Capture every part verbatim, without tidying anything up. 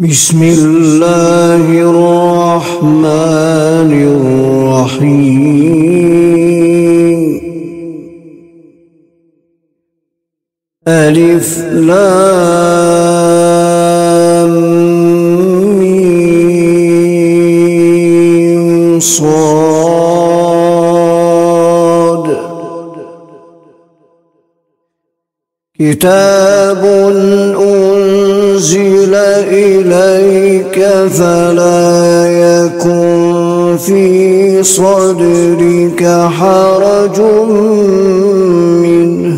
بسم الله الرحمن الرحيم. ألف لام ميم صاد. كتاب أنزل إليك فلا يكن في صدرك حرج منه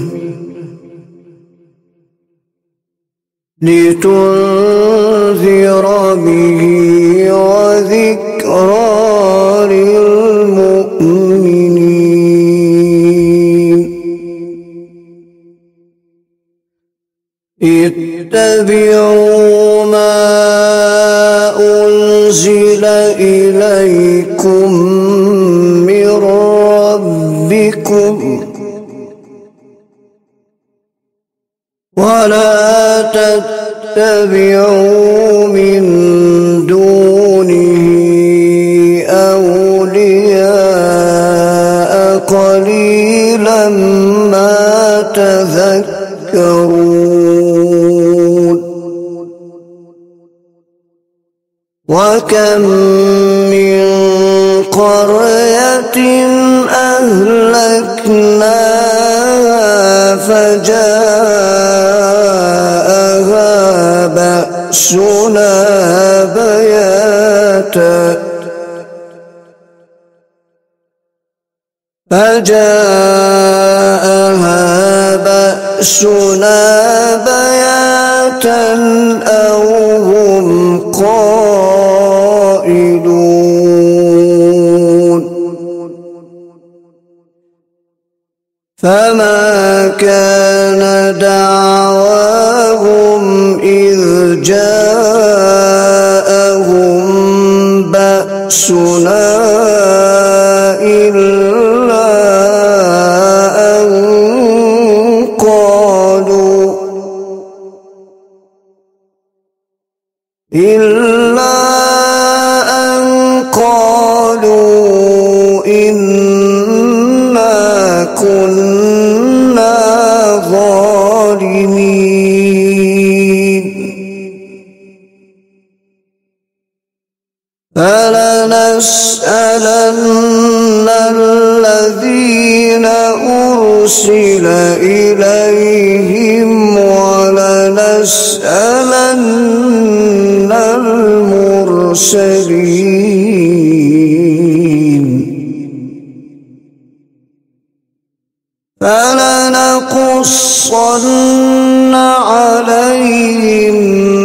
لتنذر به وذكرى للمؤمنين. اتبعوا ما أنزل إليكم من ربكم ولا تتبعوا من دونه أولياء قليلا ما تذكرون. وكم من قرية أهلكناها فجاءها بأسنا بياتا فجاءها بأسنا بياتا أو هم قائلون. فما كان دعواهم إذ جاءهم بأسنا إلا أن قالوا إلا أن قالوا إنا كنا ظالمين. فلنسألن الذين أرسل إليهم ولنسألن المرسلين. فلنقصن عليهم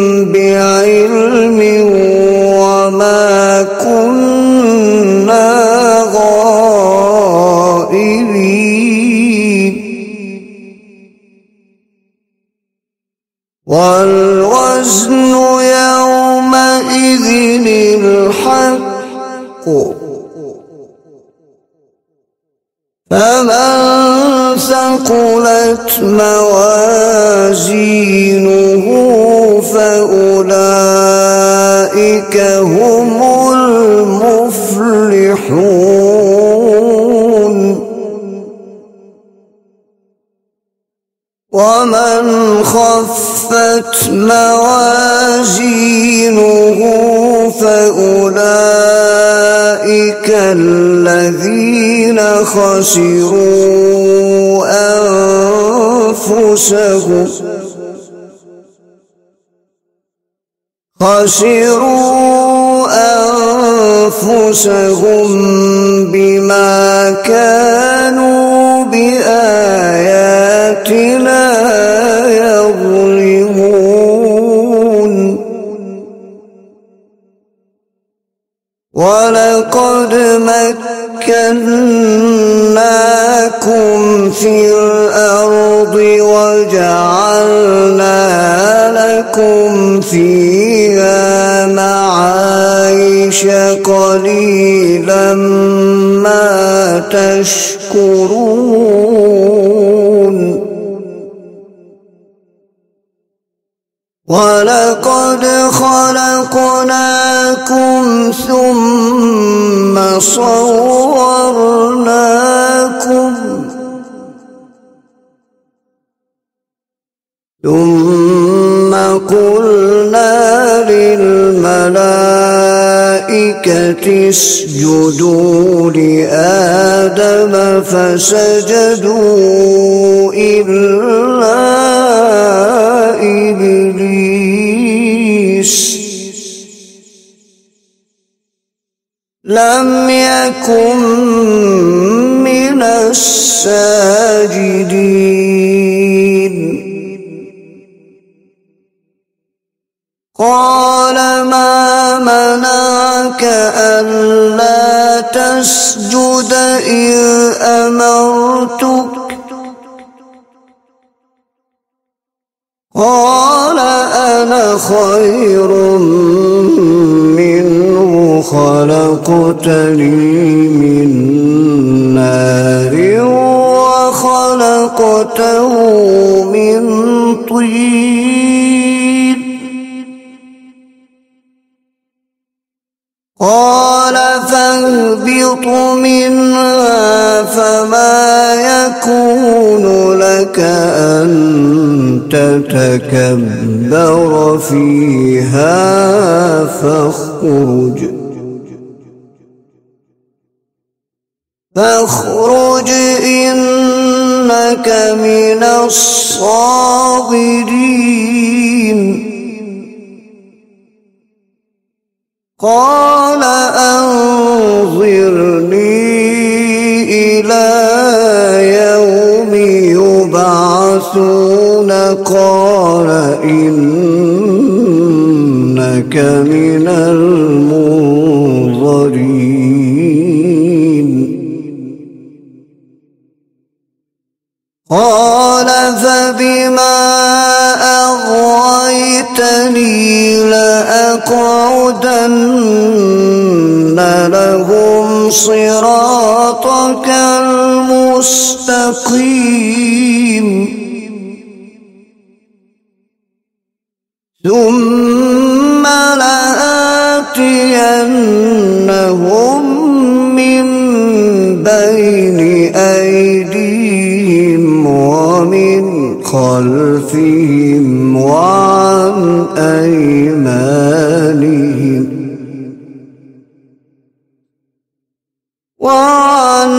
بعلم وما كنا غائبين. والوزن يومئذ الحق فمن ثقلت موازينه فأولئك هم المفلحون. ومن خفت موازينه فأولئك الذين خسروا أنفسهم خسروا أنفسهم بما كانوا بآياتنا يظلمون. ولقد مكناكم في الأرض وجعلنا لكم فيها معايش قليلا ما تشكرون. ولقد خلقناكم خلقناكم ثم صورناكم ثم قلنا للملائكة اسجدوا لآدم فسجدوا إلا إبليس لم يكن من الساجدين. قال ما منعك ألا تسجد إذ أمرتك قال أنا خير منه خلقتني من نار وخلقته من طين قال فاهبط منها فما يكون لك أن تتكبر فيها فاخرج فاخرج إنك من الصاغرين. قال أنظرني إلى يوم يبعثون قال إنك من المنظرين. قال فبما أغويتني لأقعدن لهم صراطك المستقيم ثم لآتينهم من بين أيديهم ومن خلفهم وعن أيمانهم وعن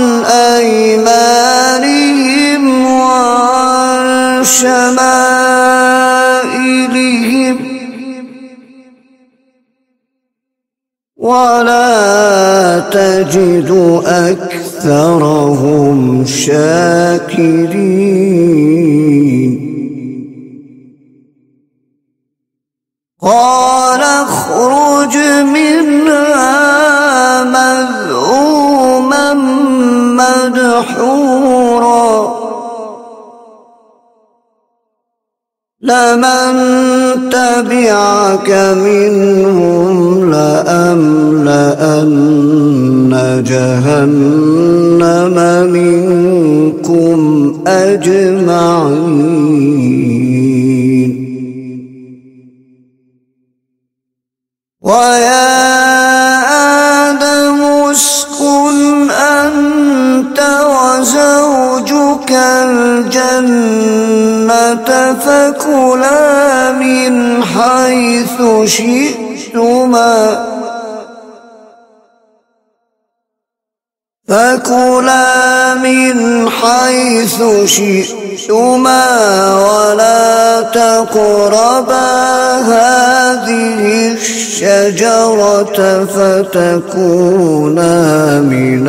أيمانهم وعن شمائلهم ولا تجد أكثرهم شاكرين. قال اخرج منها مذءوما مدحورا لمن تبعك منهم لأملأن جهنم منكم أجمعين. ويا آدم اسكن أنت وزوجك الجنة فكلا من حيث شئتما فكلا من حيث شئتما ولا تقربا هذه الشجرة فتكونا من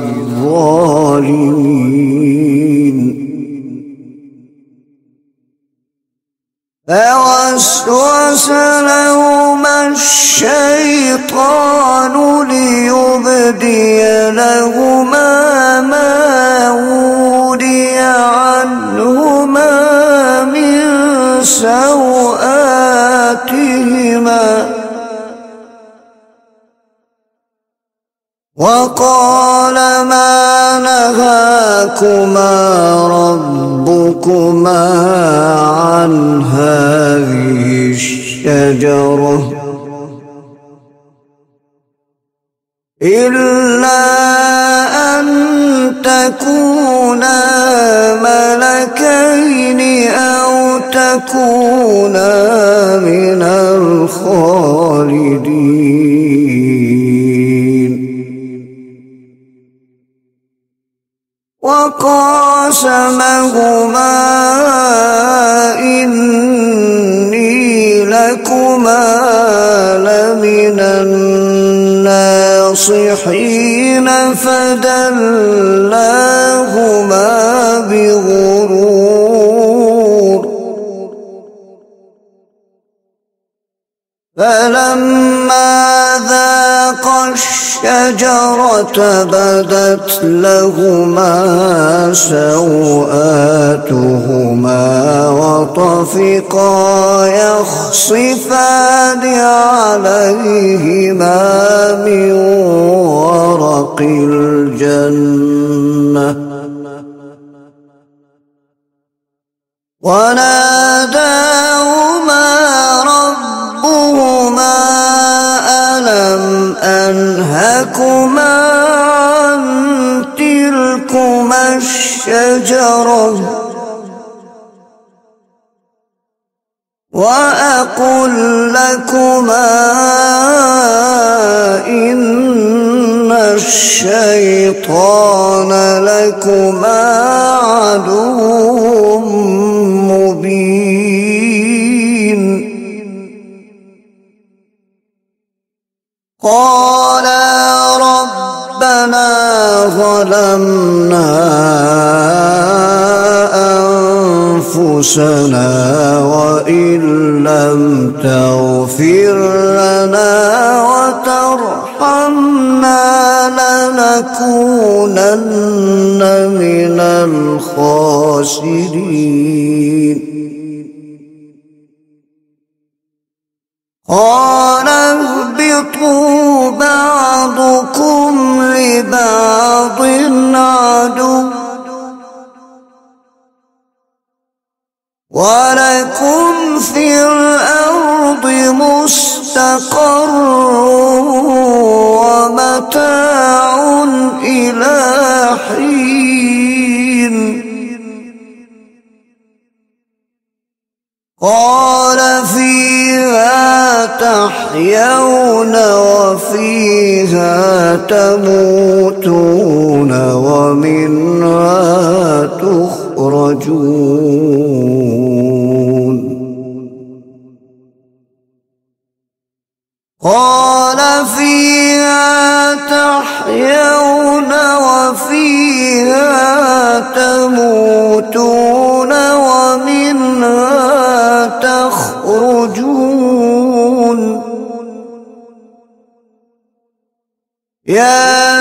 الظالمين. فوسوس لهما الشيطان ليبدي لهما ما وري عنهما من سوآتهما وقال ما نهاكما ربكما عن هذه الشجرة إلا أن تكونا ملكين أو تكونا من الخالدين. وقاسمهما إني لكما لمن الناصحين فدلاهما بغرور. فلما ذاقا الشجرة بدت لهما سوآتهما وطفقا يخصفان عليهما من ورق الجنة وناداهما ربهما ألم أنهكما عن تلكما الشجرة وأقل لكما إن الشيطان لكما عدو مبين. قالا ربنا ظلمنا أنفسنا وإن لم تغفر لنا وترحمنا لنكونن من الخاسرين. قال اهبطوا بعضكم لبعض عدو ولكم في الأرض مستقر ومتاع إلى حين. قال فيها تحيون وفيها تموتون ومنها تخرجون. قال فيها تحيون وفيها تموتون ومنها تخرجون. يا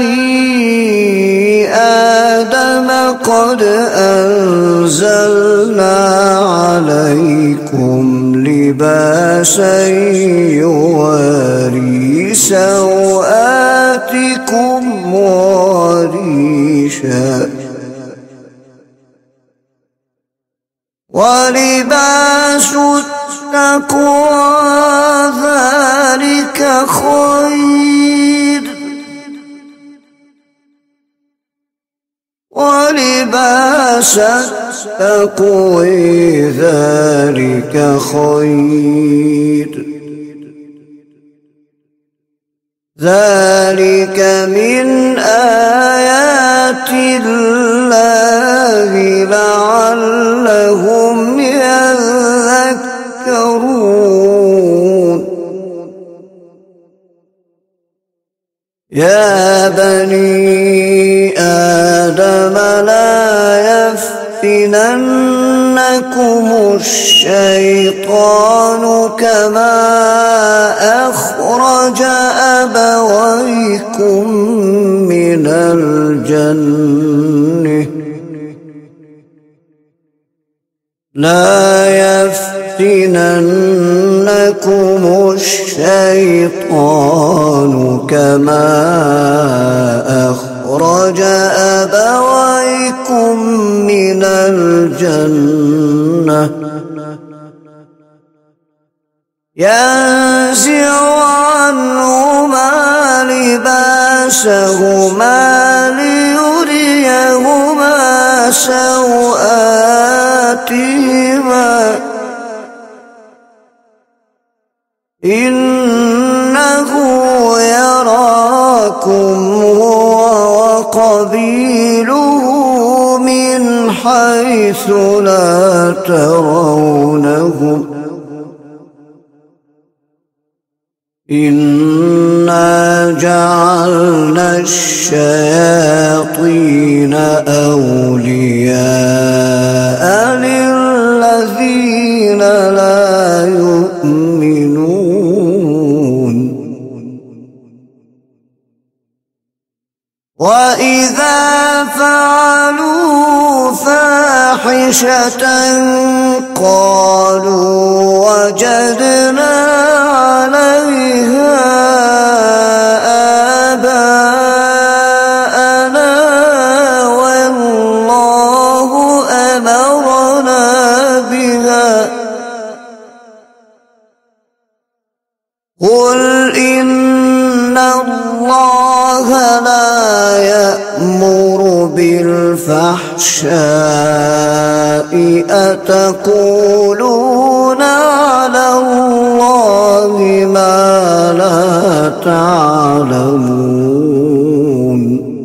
بني آدم قد أنزلنا عليكم لباسا يواري سوآتكم وريشا ولباس التقوى ذلك خير ولباس التقوى ذلك خير ذلك من آيات الله لعلهم يذكرون. يا بني آدم لا يفتننكم الشيطان كما أخرج أبويكم من الجنة لا يفتننكم الشيطان كما أخرج أبويكم من الجنة ينزع عنهما لباسهما ليلبسهما ليريهما سوآتهما إنه يراكم هو وقبيله من حيث لا ترونهم إنا جعلنا الشياطين أولياء للذين لا يؤمنون وإذا فعلوا فاحشة قالوا وجدنا عليها آباءنا والله أمرنا بها قل إن الله لا يأمر بالفحشاء أتقولون على الله ما لا تعلمون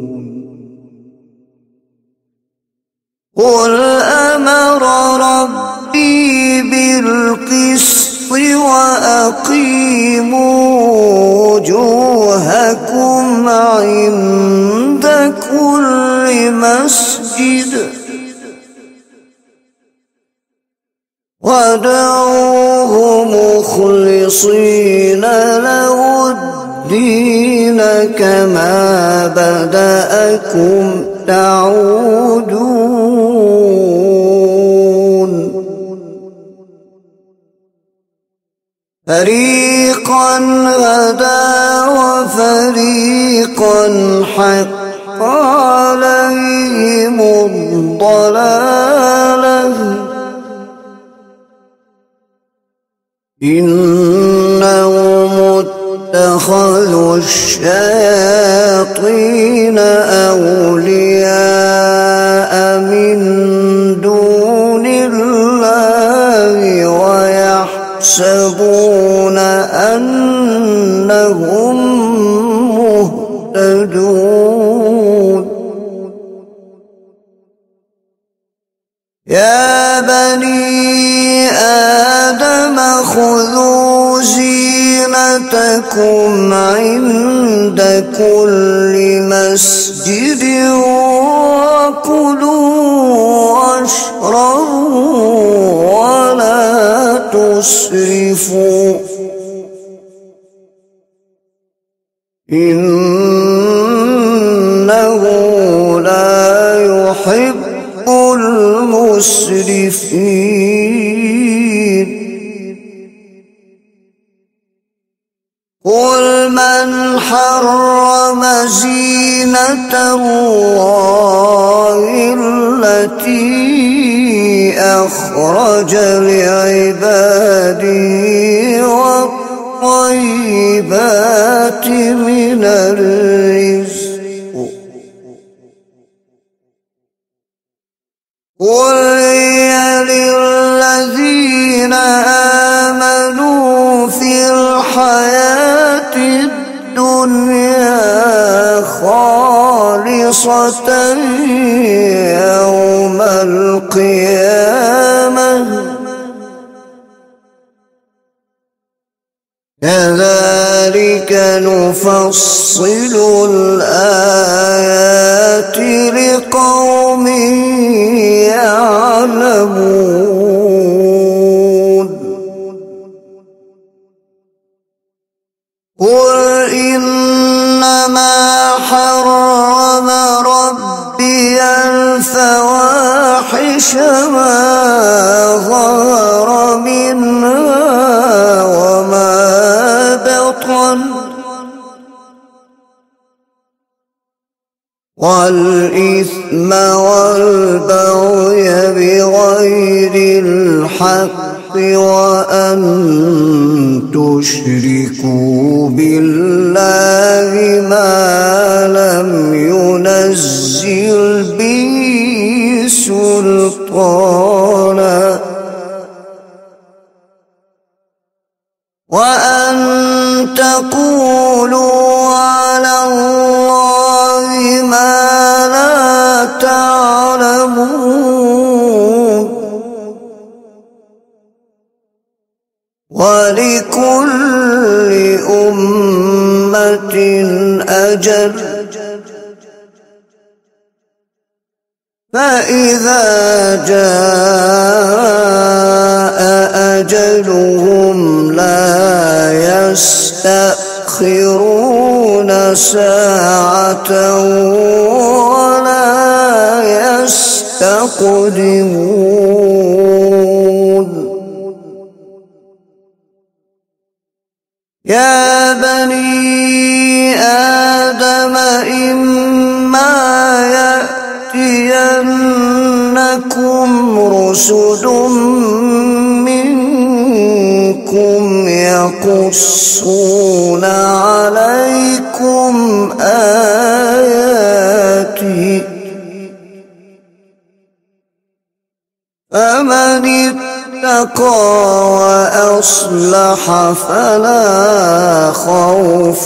قل أمر ربي بالقسط وأقيموا وجوهكم عند كل مسجد وادعوه مخلصين له الدين كما بدأكم تعودون فريقا هدى وفريقا حق عليهم الضلالة إنهم اتخذوا الشياطين أولياء من دون الله ويحسبون أنهم مهتدون يا بني آدم خذوا زينتكم عند كل مسجد وكلوا واشربوا ولا تسرفوا إنه لا يحب المسرفين قل من حرم زينة الله التي أخرج لعباده والطيبات من الرزق قل هي للذين آمنوا في الحياة الدنيا خالصة يوم القيامة كذلك نفصل الآيات لقوم يعلمون قل إنما حرم ربي الفواحش ما ظهر منها وما بطن والإثم والبغي بغير الحق وأن تشركوا بالله ما لم ينزل به سلطانا وأن تقولوا على الله ما لا تعلمون ولكل أمة أجل فإذا جاء أجلهم لا يستأخرون ساعة ولا يستقدمون يا بني آدم إما يأتينكم رسل منكم يقصون عليكم آياتي فمن اتقى وأصلح فلا خوف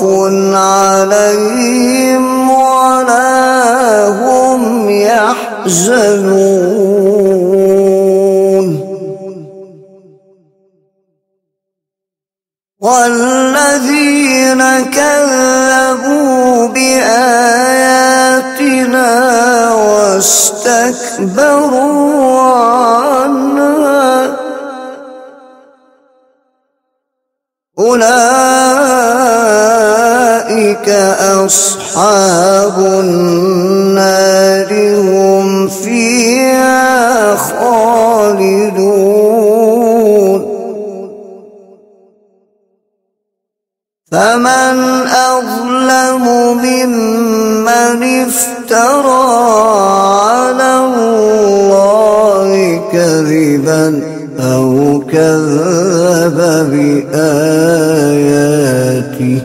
عليهم ولا هم يحزنون والذين كذبوا بآياتنا واستكبروا عنها أولئك أصحاب النار هم فيها خالدون فمن أظلم ممن افترى على الله كذبا أو كذب بآياته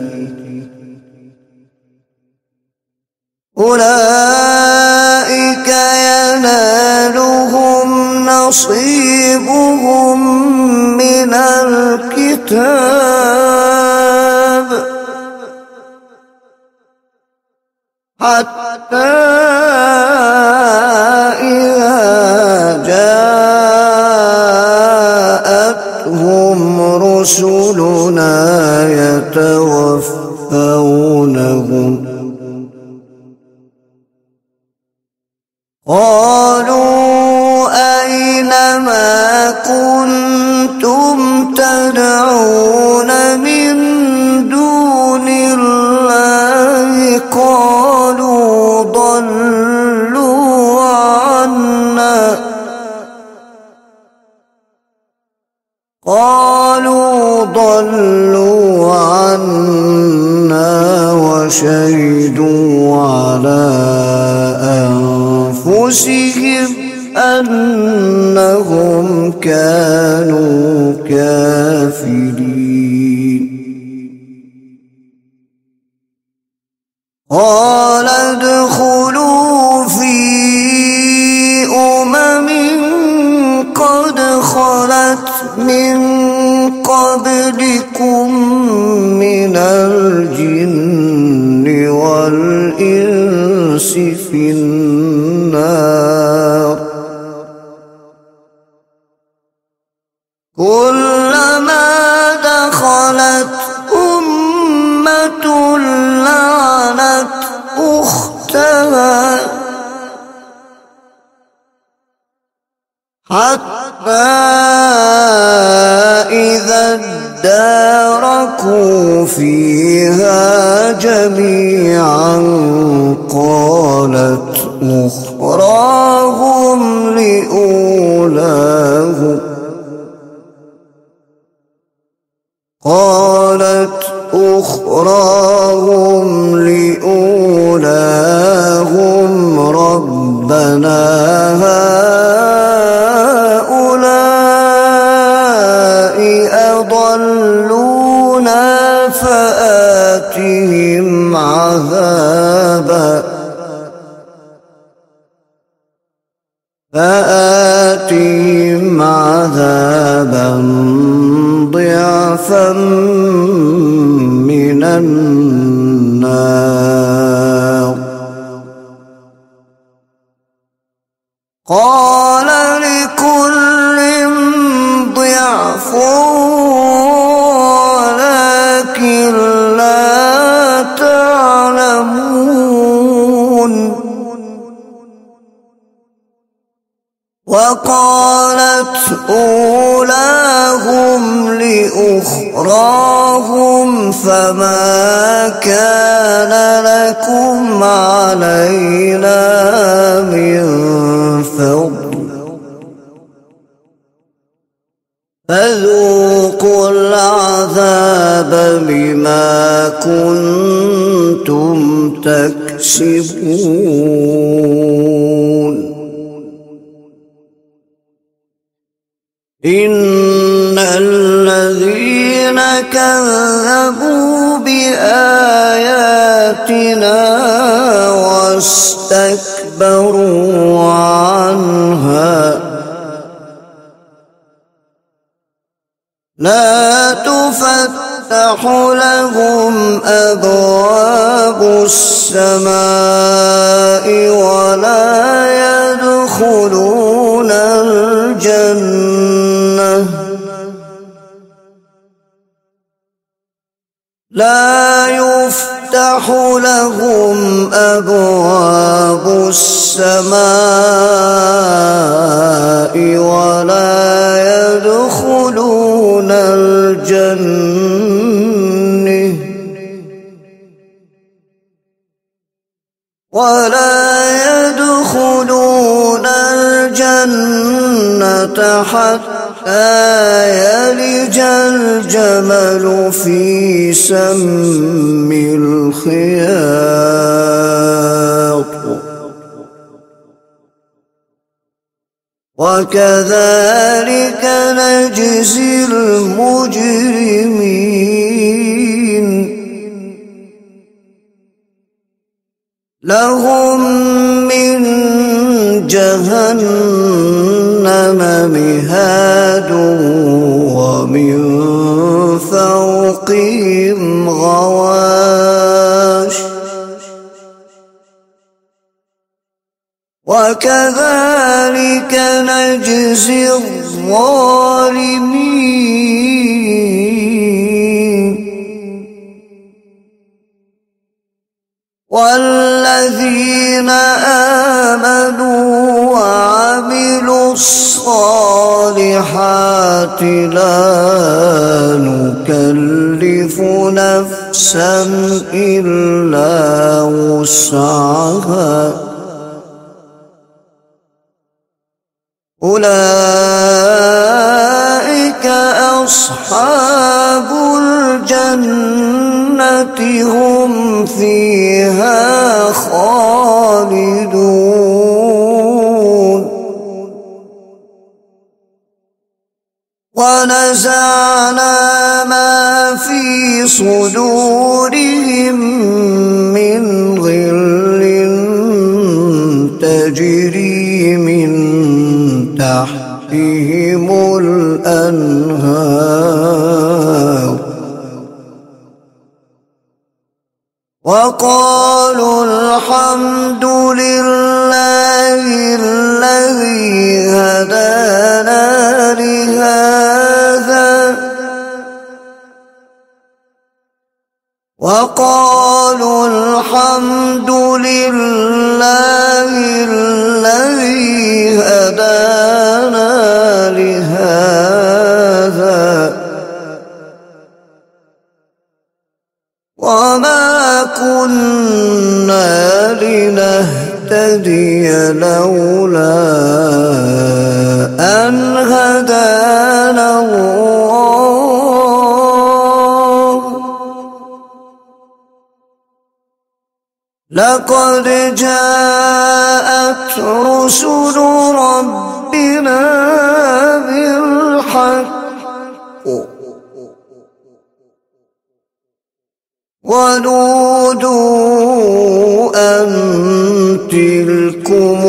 أولئك ينالهم نصيبهم من الكتاب حتى إذا جاءتهم رسلنا يتوفونهم قالوا أين ما كنتم تدعون من دون الله قالوا ضلوا عنا قالوا ضلوا عنا وشهدوا على أنفسهم أنهم كانوا كافرين قال ادخلوا في أمم قد خلت من قبلكم من الجن والإنس في النار كلما دخلت أمة لعنت أختها حتى إذا اداركوا فيها جميعا قالت أخراهم لأولاهم قالت أخراهم لأولاهم ربنا هؤلاء أضلونا فآتهم عذابا فآتهم عذابا ضعفا من النار. قال لكل ضعف ولكن لا تعلمون. وقالت أولاهم لأخراهم فما كان لكم علينا من فضل فذوقوا العذاب بما كنتم تكسبون. إن الذين كذبوا بآياتنا واستكبروا عنها لا تفتح لهم أبواب السماء ولا يدخلون الجنة لا يفتح لهم أبواب السماء ولا يدخلون الجنة ولا يدخلون الجنة حتى يلج الجمل في سم الخياط. وكذلك نجزي المجرمين. لهم من جهنم مهاد ومن فوقهم غواش وكذلك نجزي الظالمين. والذين آمنوا وعملوا الصالحات لا نكلف نفسا إلا وسعها أولئك أصحاب الجنة هم فيها خالدون. ونزعنا ما في صدورهم من غل تجري من تحتهم الأنهار وقالوا الحمد لله الذي هدانا لهذا وقالوا الحمد لله الذي هدانا لهذا وما كنا لنهتدي لولا أن هدانا الله لقد جاءت رسل ربنا بالحق ونودوا أن تلكم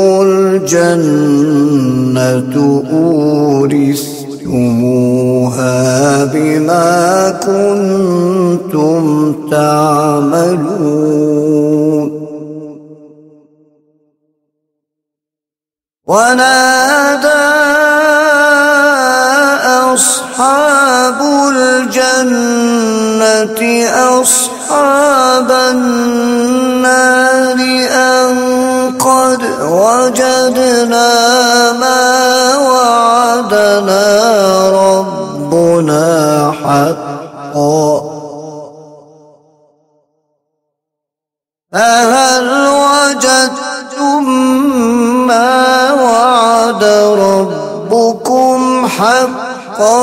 الجنة أورثتموها بما كنتم تعملون. ونادى أصحاب الجنة أصحاب النار أن قد وجدنا ما وعدنا ربنا حقا فهل وجدتم ما وعد ربكم حقا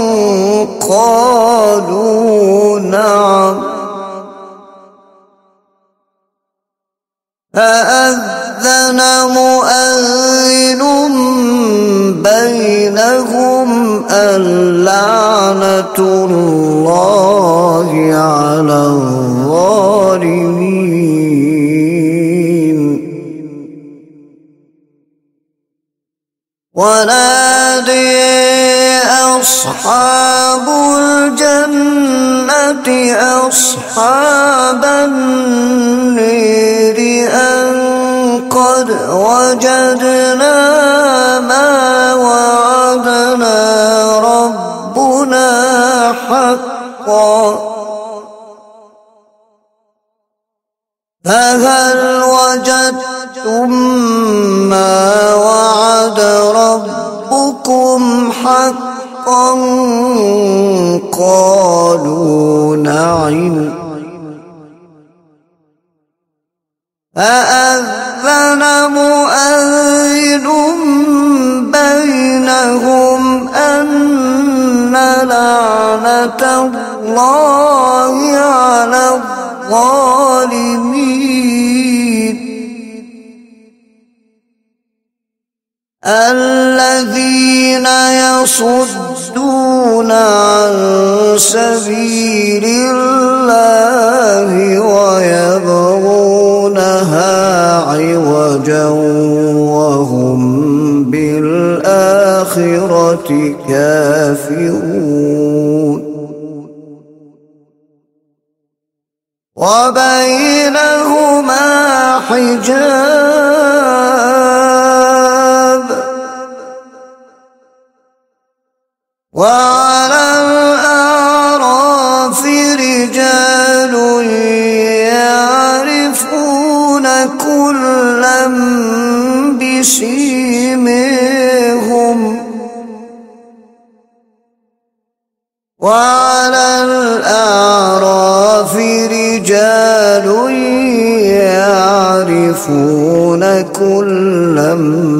قالوا نعم. فأذن مؤذن بينهم اللعنة الله على الظالمين. ونادي أصحاب الجنة أصحاب النار أن قد وجدنا ما وعدنا ربنا حقا فهل وجدتم ما وعد ربكم حقا قالوا نعم. فأذن مؤذن بينهم أن لعنة الله على الظالمين الذين يصدون عن سبيل الله ويبغونها عوجا وهم بالآخرة كافرون. وبينهما حجاب وعلى الأعراف رجال يعرفون كلا بسيماهم وعلى الأعراف رجال يعرفون كلا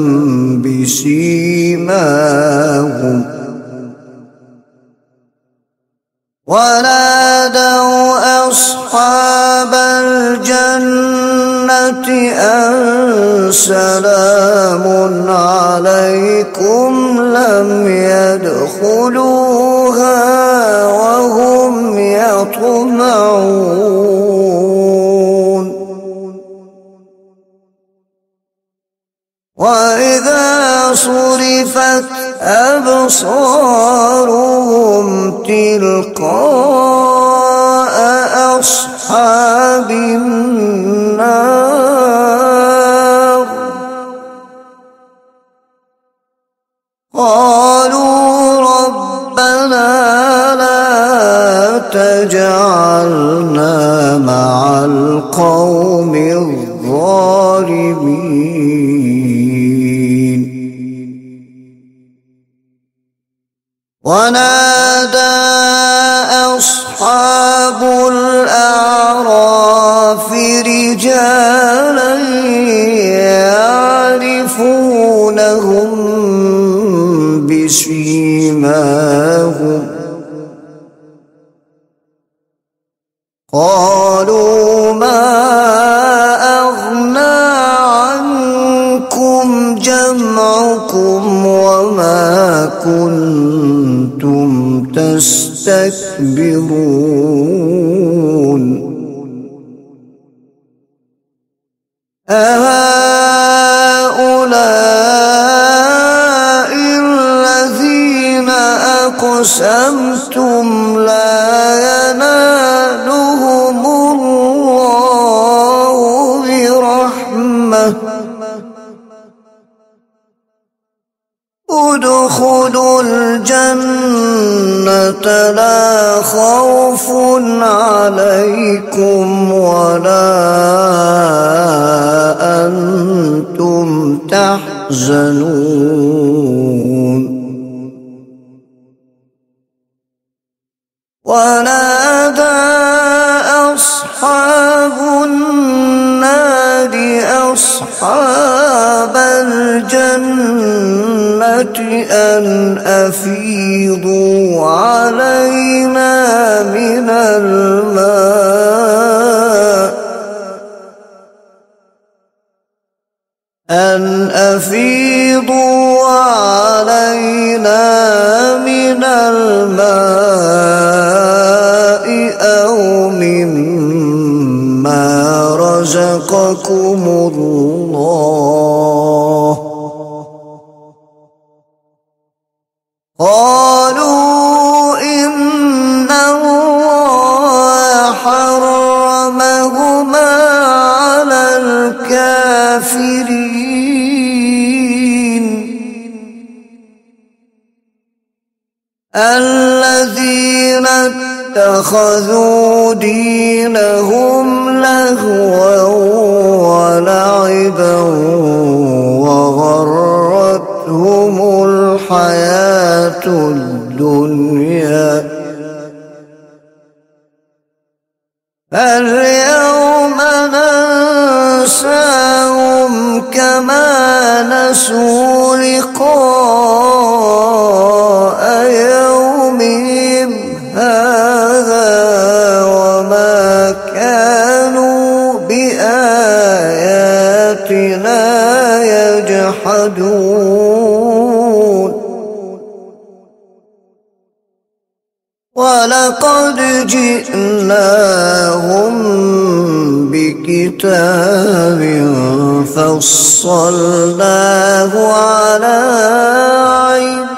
بسيماهم ونادوا أصحاب الجنة أن سلام عليكم لم يدخلوها وهم يطمعون. وإذا صرفت أبصارهم تلقاء أصحاب النار قالوا ربنا لا تجعلنا مع القوم الظالمين. ونادى أصحاب الأعراف رجالا يعرفونهم بسيماهم قالوا ما يستكبرون أهؤلاء الذين أقسمتم لا ينالهم الله برحمة ادخلوا الجنة لا خوف عليكم ولا أنتم تحزنون ونادى أصحاب النار أصحاب الجنة أن أفيضوا علينا من الماء أن أفيضوا علينا من الماء أو مما رزقكم الله قالوا إن الله حرمهما على الكافرين الذين اتخذوا دينهم لهوا ولعبا وغرتهم الحياة الدنيا فاليوم ننساهم كما نسوا لقاء يومهم هذا وما كانوا بآياتنا يجحدون ولقد جئناهم بكتاب فصلناه على علم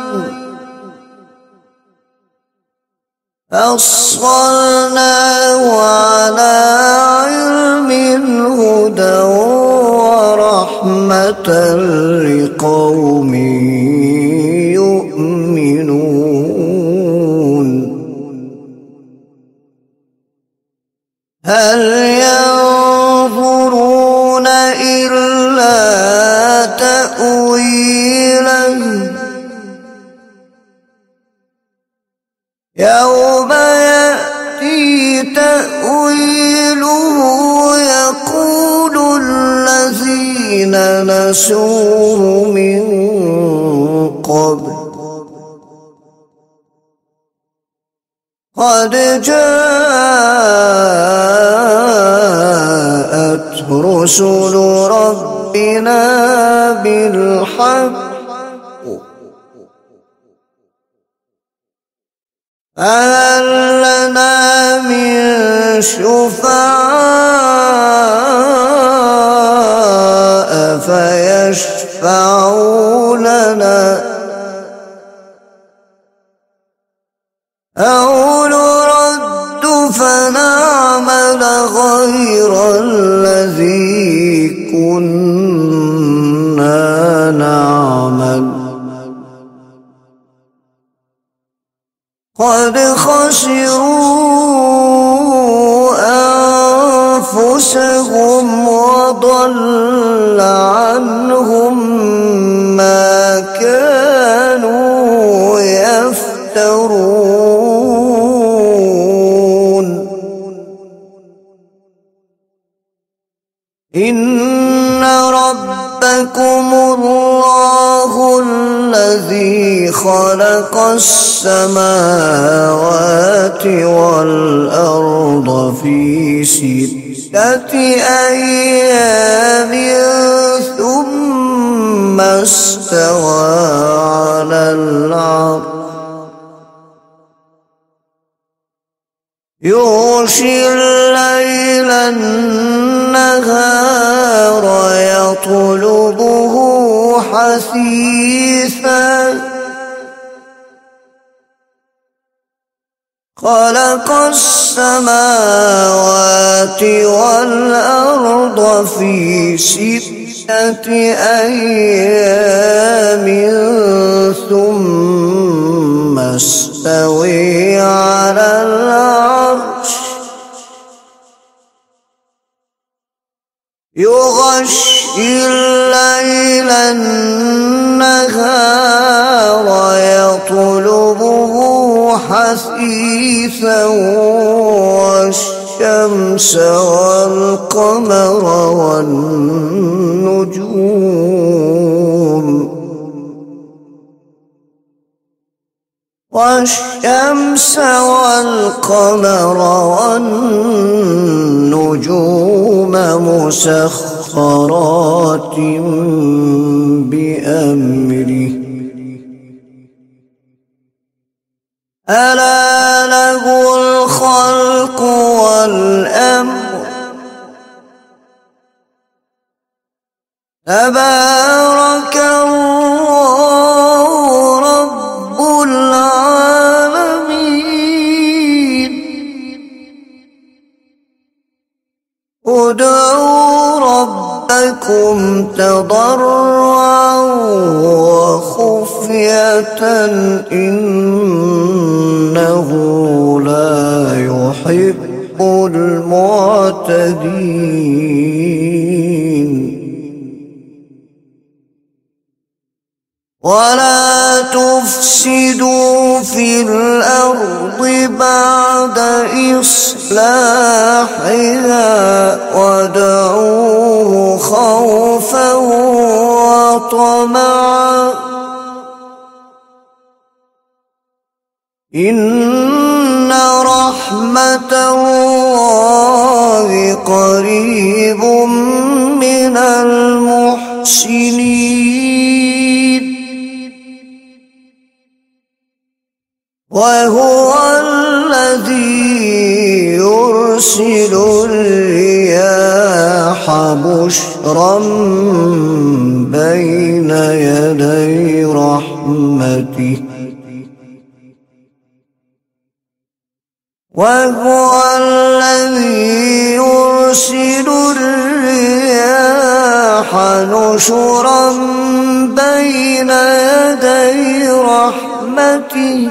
فصلناه على علم هدى ورحمة لقوم يؤمنون هل ينظرون إلا تأويله يوم يأتي تأويله يقول الذين نسوه من قبل قد جاءت رسل ربنا بالحق فهل لنا من شفعاء فيشفعوا لنا أو نرد فنعمل غير الذي كنا نعمل قد خسروا أنفسهم وضل عنهم ما كانوا يفترون إن ربكم الله الذي خلق السماوات والأرض في ستة أيام ثم استوى على العرش يغشي الليل النهار يطلبه حثيثا خلق السماوات والأرض في ستة أيام ثم استوى على العرش يغشي الليل النهار يطلبه حثيثا والشمس والقمر والنجوم والشمس والقمر والنجوم مسخرات بأمره ألا له الخلق والأمر تبارك الله رب العالمين ادعوا ربكم تضرعا وخفية إنه لا يحب المعتدين ولا تفسدوا في الأرض بعد إصلاحها وادعوه خوفا وطمعا إن رحمة الله قريب من المحسنين وهو الذي يرسل الرياح بشرا بين يدي رحمته وهو الذي يرسل الرياح نشرا بين يدي رحمته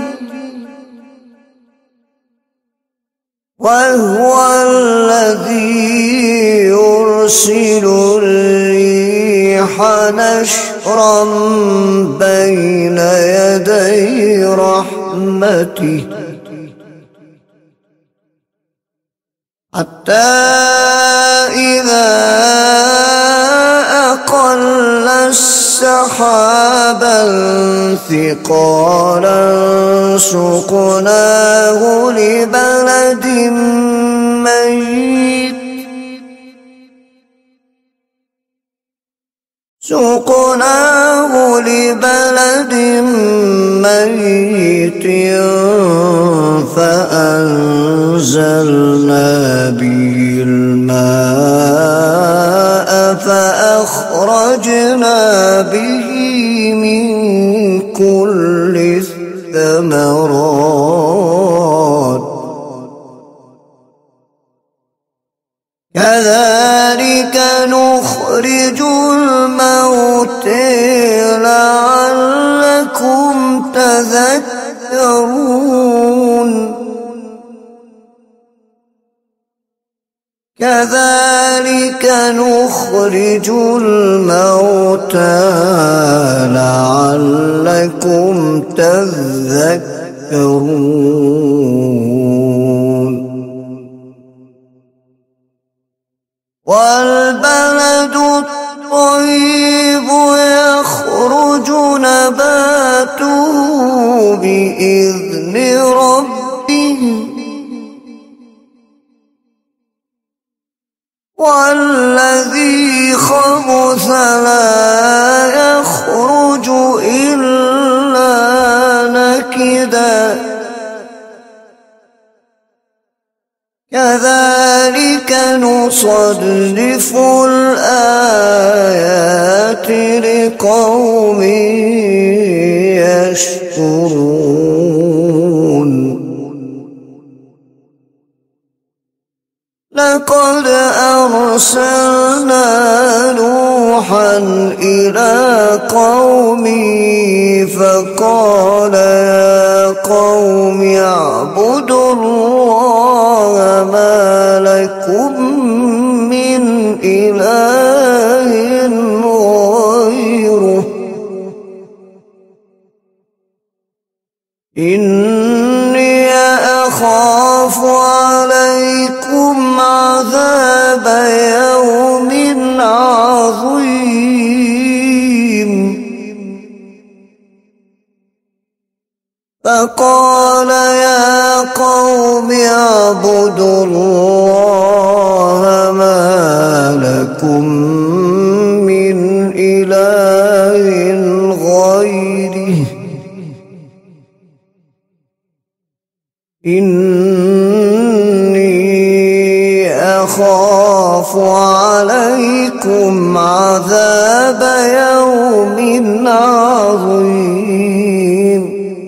وهو الذي يرسل الريح نشرا بين يدي رحمته حتى إذا أقل السحابا ثقالا سقناه لبلد ميت سقناه لبلد ميت فأنزلنا به الماء فأخرجنا به من كل الثمرات كذلك نخرج الموتى لعلكم تذكرون كذلك نخرج الموتى لعلكم تذكرون والبلد الطيب يخرج نباته بإذن ربه والذي خبث لا يخرج إلا نكدا نصرف الآيات لقوم يشكرون لقد أرسلنا نوحا إلى قومه فقال يا قوم اعبدوا الله ما لكم من إله غيره إني أخاف عليكم عذاب يوم عظيم فقال يا قوم اعبدوا الله ما لكم من إله غيره إني أخاف عليكم عذاب يوم عظيم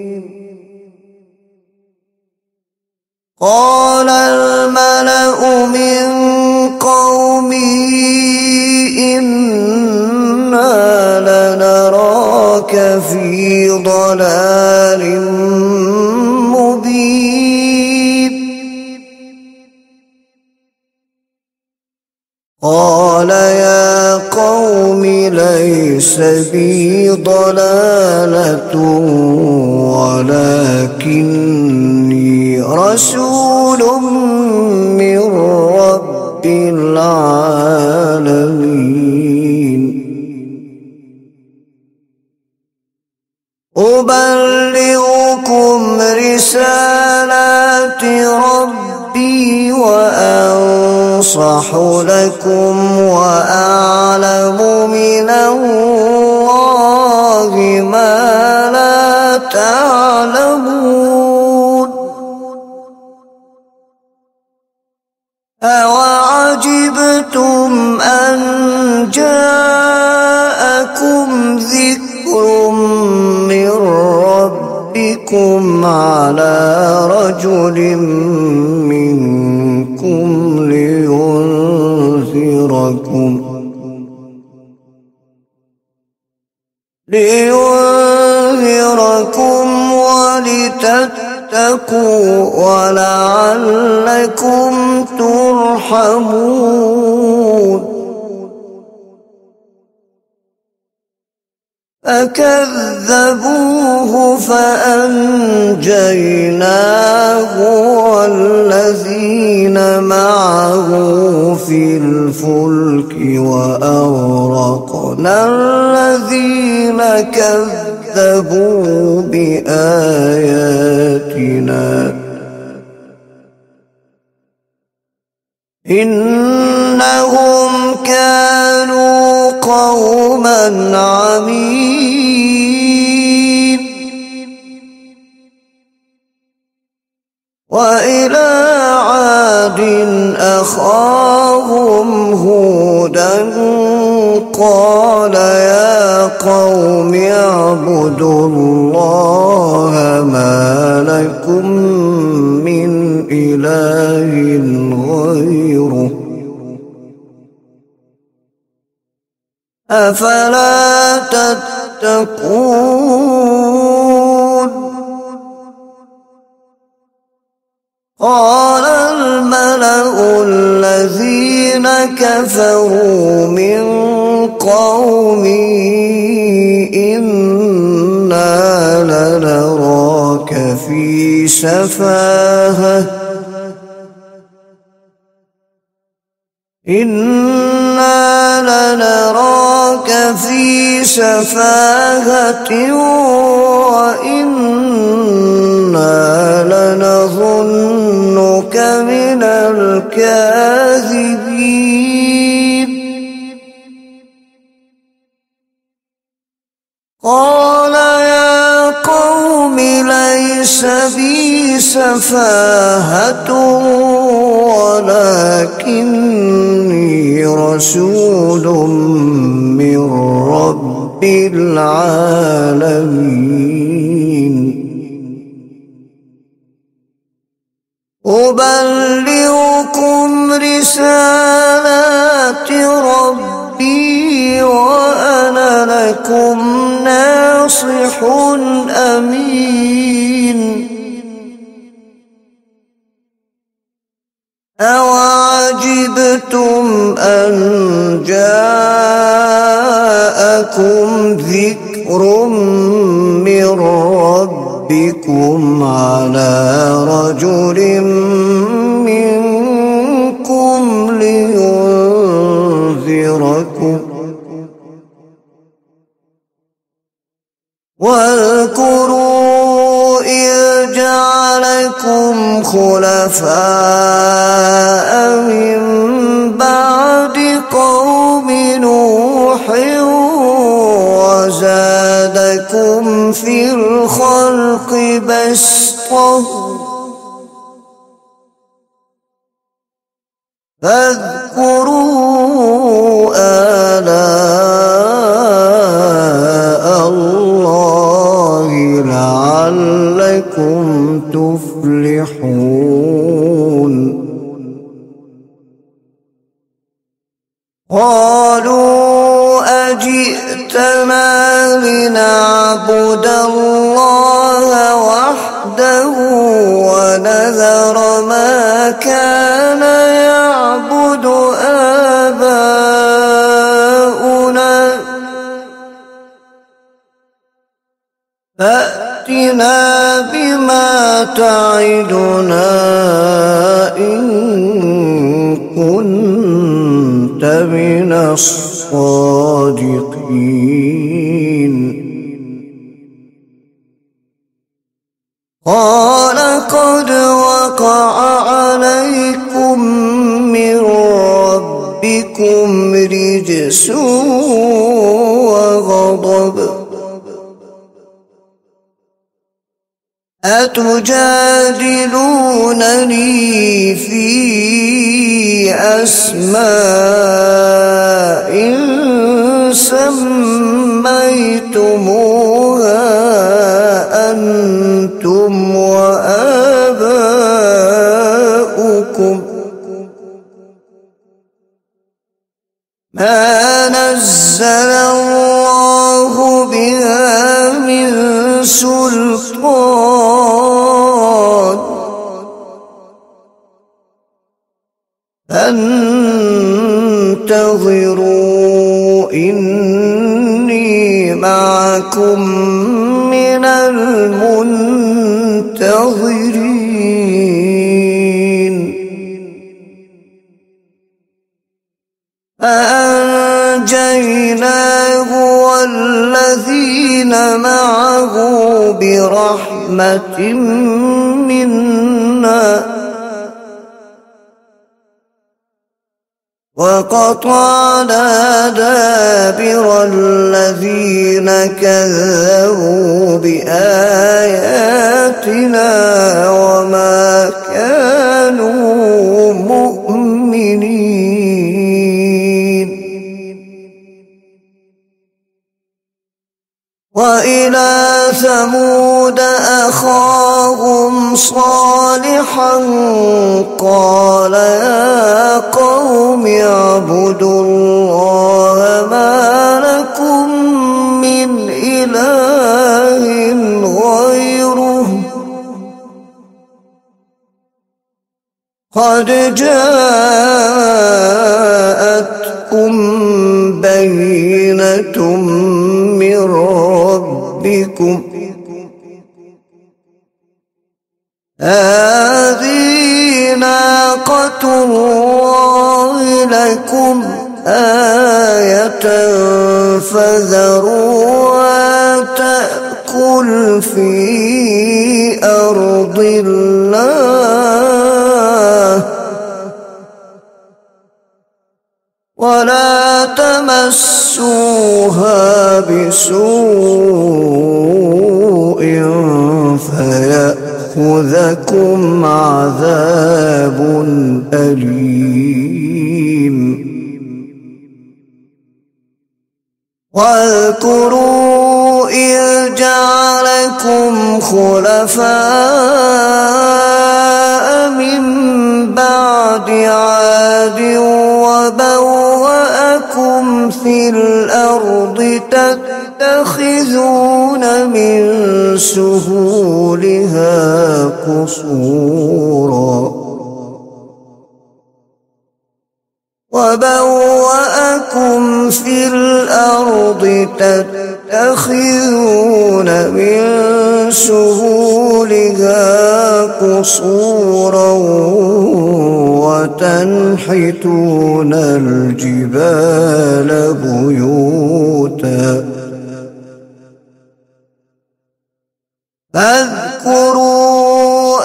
قال الملأ من قومه إنا لنراك في ضلال مبين قال يا قوم ليس بي ضلالة ولكني رسول من رب العالمين أبلغكم رسالات ربي وأنصح لكم وأعلم من الله ما لا تعلمون أوعجبتم أن جاءكم ذكر من ربكم على رجل منكم لينذركم لينذركم ولتتقوا ولعلكم ترحمون فكذبوه فأنجيناه والذين معه في الفلك وأغرقنا الذين كذبوا بآياتنا إنهم كانوا قوما عمين وإلى عاد أخاهم هودا قال يا قوم اعبدوا الله ما لكم من إله غيره أفلا تتقون قال الملأ الذين كفروا من قومه إنا لنراك في سفاهة إنا لنراك في سفاهة وإنا لنظنك من الكاذبين قال يا قوم ليس بي سفاهة ولكن إني رسول من رب العالمين أبلغكم رسالات ربي وأنا لكم ناصح أمين أوعجبتم أن جاءكم ذكر من ربكم على رجل منكم لينذركم واذكروا إذ جعلكم خلفاء من بعد قوم نوح وزادكم في الخلق بسطة فاذكروا آلاء الله لعلكم تفلحون قالوا أجئتنا لنعبد الله وحده ونذر ما كان يعبد آباؤنا فأتنا بما تعدنا إن كنت من الصادقين قال قد وقع عليكم من ربكم رجس وغضب أتجادلونني في أسماء سميتموها أنتم وآباؤكم ما نزل الله بها من سلطان فانتظروا إني معكم من المنتظرين فأنجيناه والذين معه برحمة منا وقطعنا دابر الذين كذبوا بآياتنا وما كانوا مؤمنين وإلى ثمود أخاهم صالحا قال يا قوم اعبدوا الله ما لكم من إله غيره قد جاءتكم بينة من ربكم هذه ناقة الله لكم آية فذروها تأكل في أرض الله ولا تمسوها بسوء فيأخذكم عذاب أليم واذكروا إذ جعلكم خلفاء من بعد عاد وبوأكم في الأرض تتخذون من سهولها قصورا وبوأكم في الأرض تتخذون من سهولها قصورا وتنحتون الجبال بيوتا فاذكروا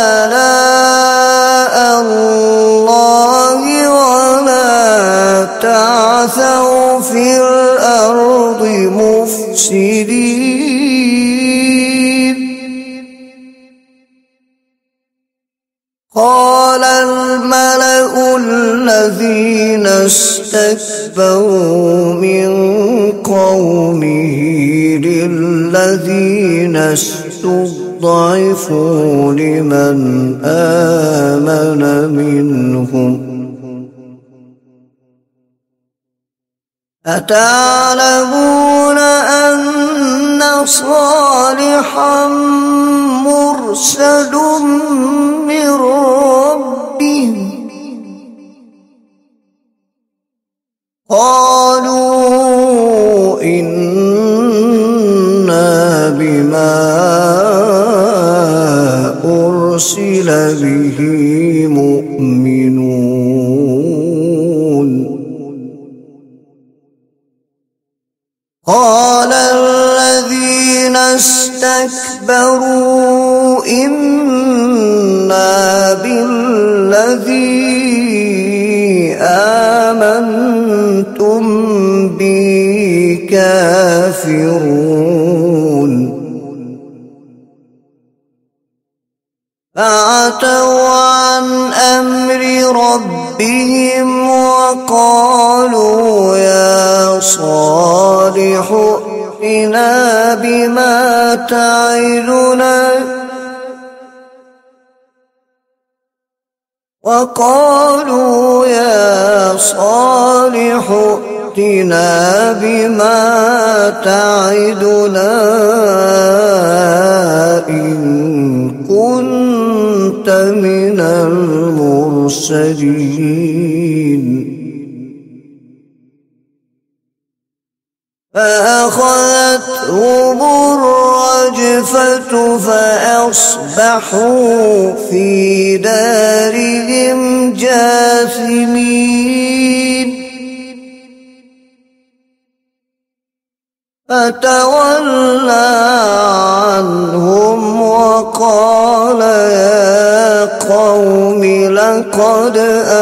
آلاء الله ولا تعثوا في الأرض مفسدين. قال الملأ الذين استكبروا من قومه للذين استضعفوا لمن آمن منهم أتعلمون أن صالحا مرسل من ربه قالوا إنا بما أرسل به مؤمنون. قال الذين استكبروا إنا بالذي آمنتم به كافرون فعتوا عن أمر ربهم وقالوا يا صالح ائتنا بما تعدنا وقالوا يا صالح ائتنا بما تعدنا إن كنت من المرسلين. فأخذتهم الرجفة فأصبحوا في دارهم جاثمين. فتولى عنهم وقال يا قوم لقد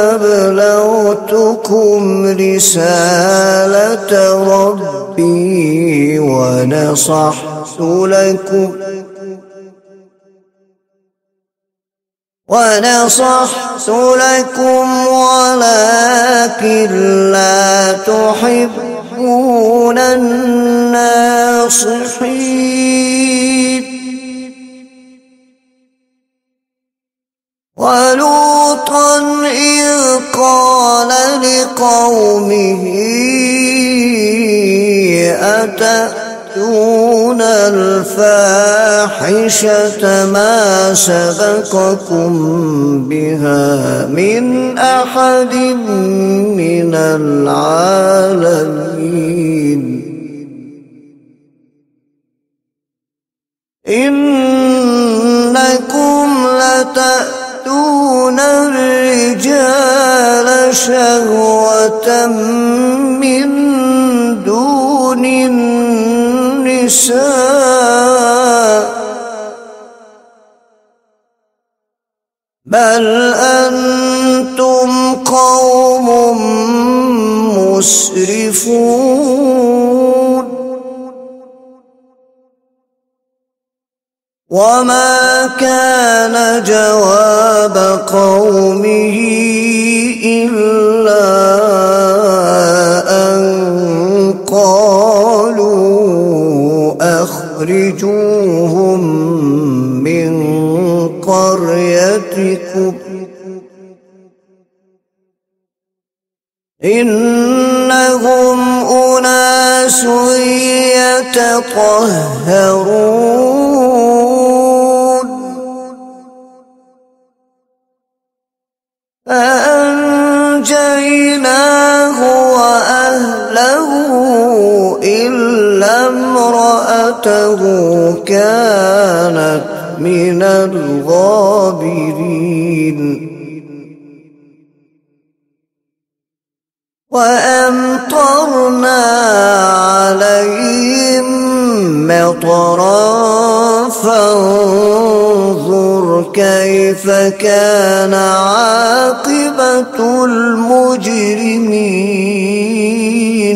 أبلغتكم رسالة ربي ونصحت لكم ونصحت لكم ولكن لا تحبون الناصحين. ولوطا إذ قال لقومه أتأتون الفاحشة ما سبقكم بها من أحد من العالمين. إنكم لتأتون الرجال شهوة من دون النساء بل أنتم قوم مسرفون. وما كان جواب قومه إلا أن قال إنهم أناس يتطهرون فأنجيناه وأهله إلا امرأته كانت من الغابرين وأمطرنا عليهم مطرا فانظر كيف كان عاقبة المجرمين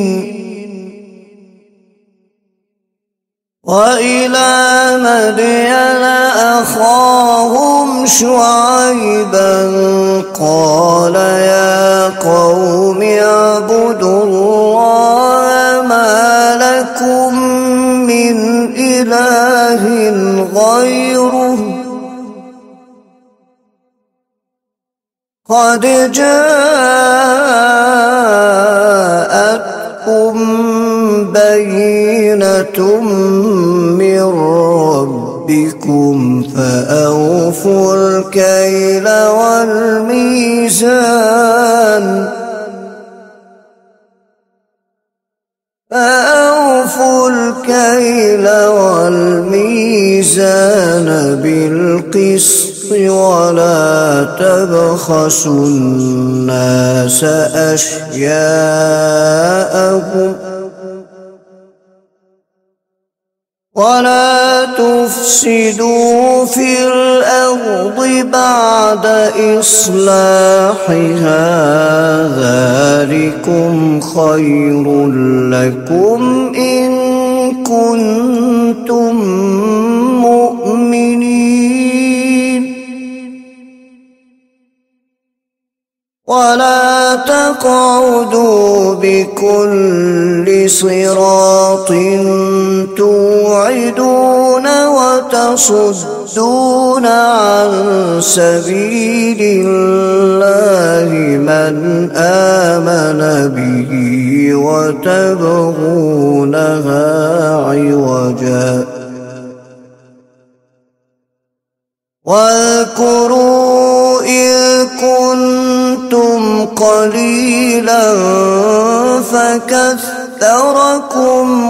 وإلى مدين أخاهم شعيبا قال يا قوم اعبدوا الله ما لكم من إله غيره قد جاءتكم بينة من ربكم فأوفوا الكيل والميزان فأوفوا الكيل والميزان بالقسط ولا تبخسوا الناس أشياءهم ولا تفسدوا في الأرض بعد إصلاحها ذلكم خير لكم إن كنتم مؤمنين ولا تقعدوا بكل صراط توعدون وتصدون عن سبيل الله من آمن به وتبغونها عوجا واذكروا إذ كنتم قليلا فكثركم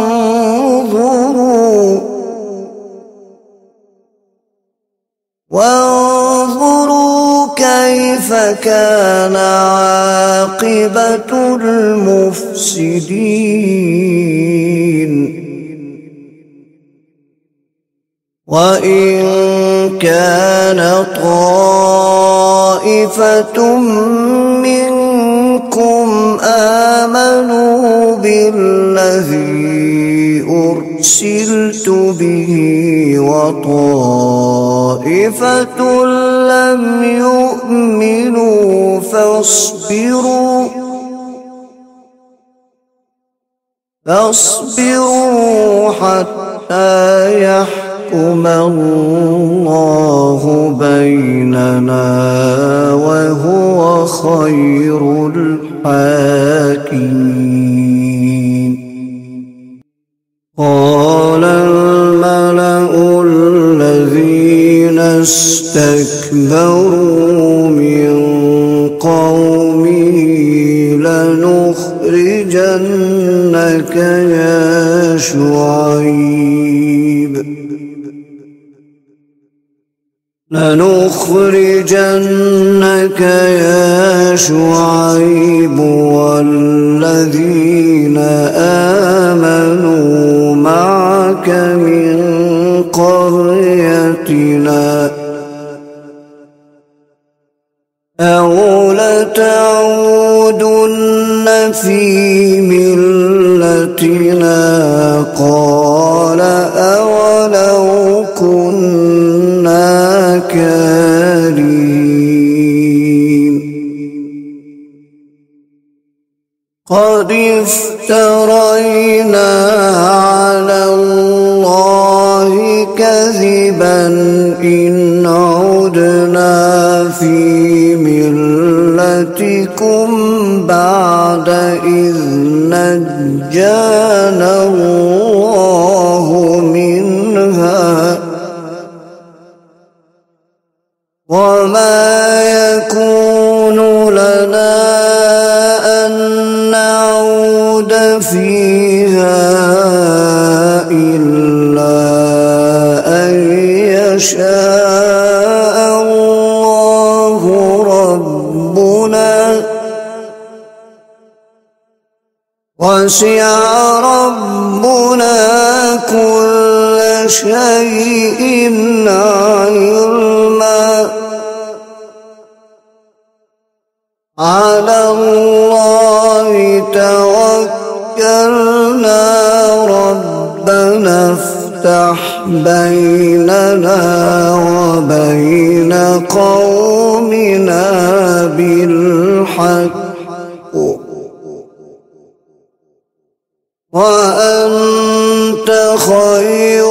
وانظروا وانظروا كيف كان عاقبة المفسدين وإن كان طائفة منكم آمنوا بالذي أرسلت به وطائفة لم يؤمنوا فاصبروا فاصبروا حتى يحكم يحكم الله بيننا وهو خير الحاكمين قال الملأ الذين استكبروا من قومه لنخرجنك يا شعيب لنخرجنك يا شعيب والذين آمنوا معك من قريتنا أو لتعودن في ملتنا قال أولو كنا كارهين قد افترينا على الله كذبا إن عدنا في ملتنا أمتكم بعد إذ نجانا الله منها وما يكون لنا أن نعود فيها إلا أن يشاء الله ربنا وسع ربنا كل شيء علما على الله توكلنا ربنا افتح بيننا وبين قومنا بالحق وأنت خير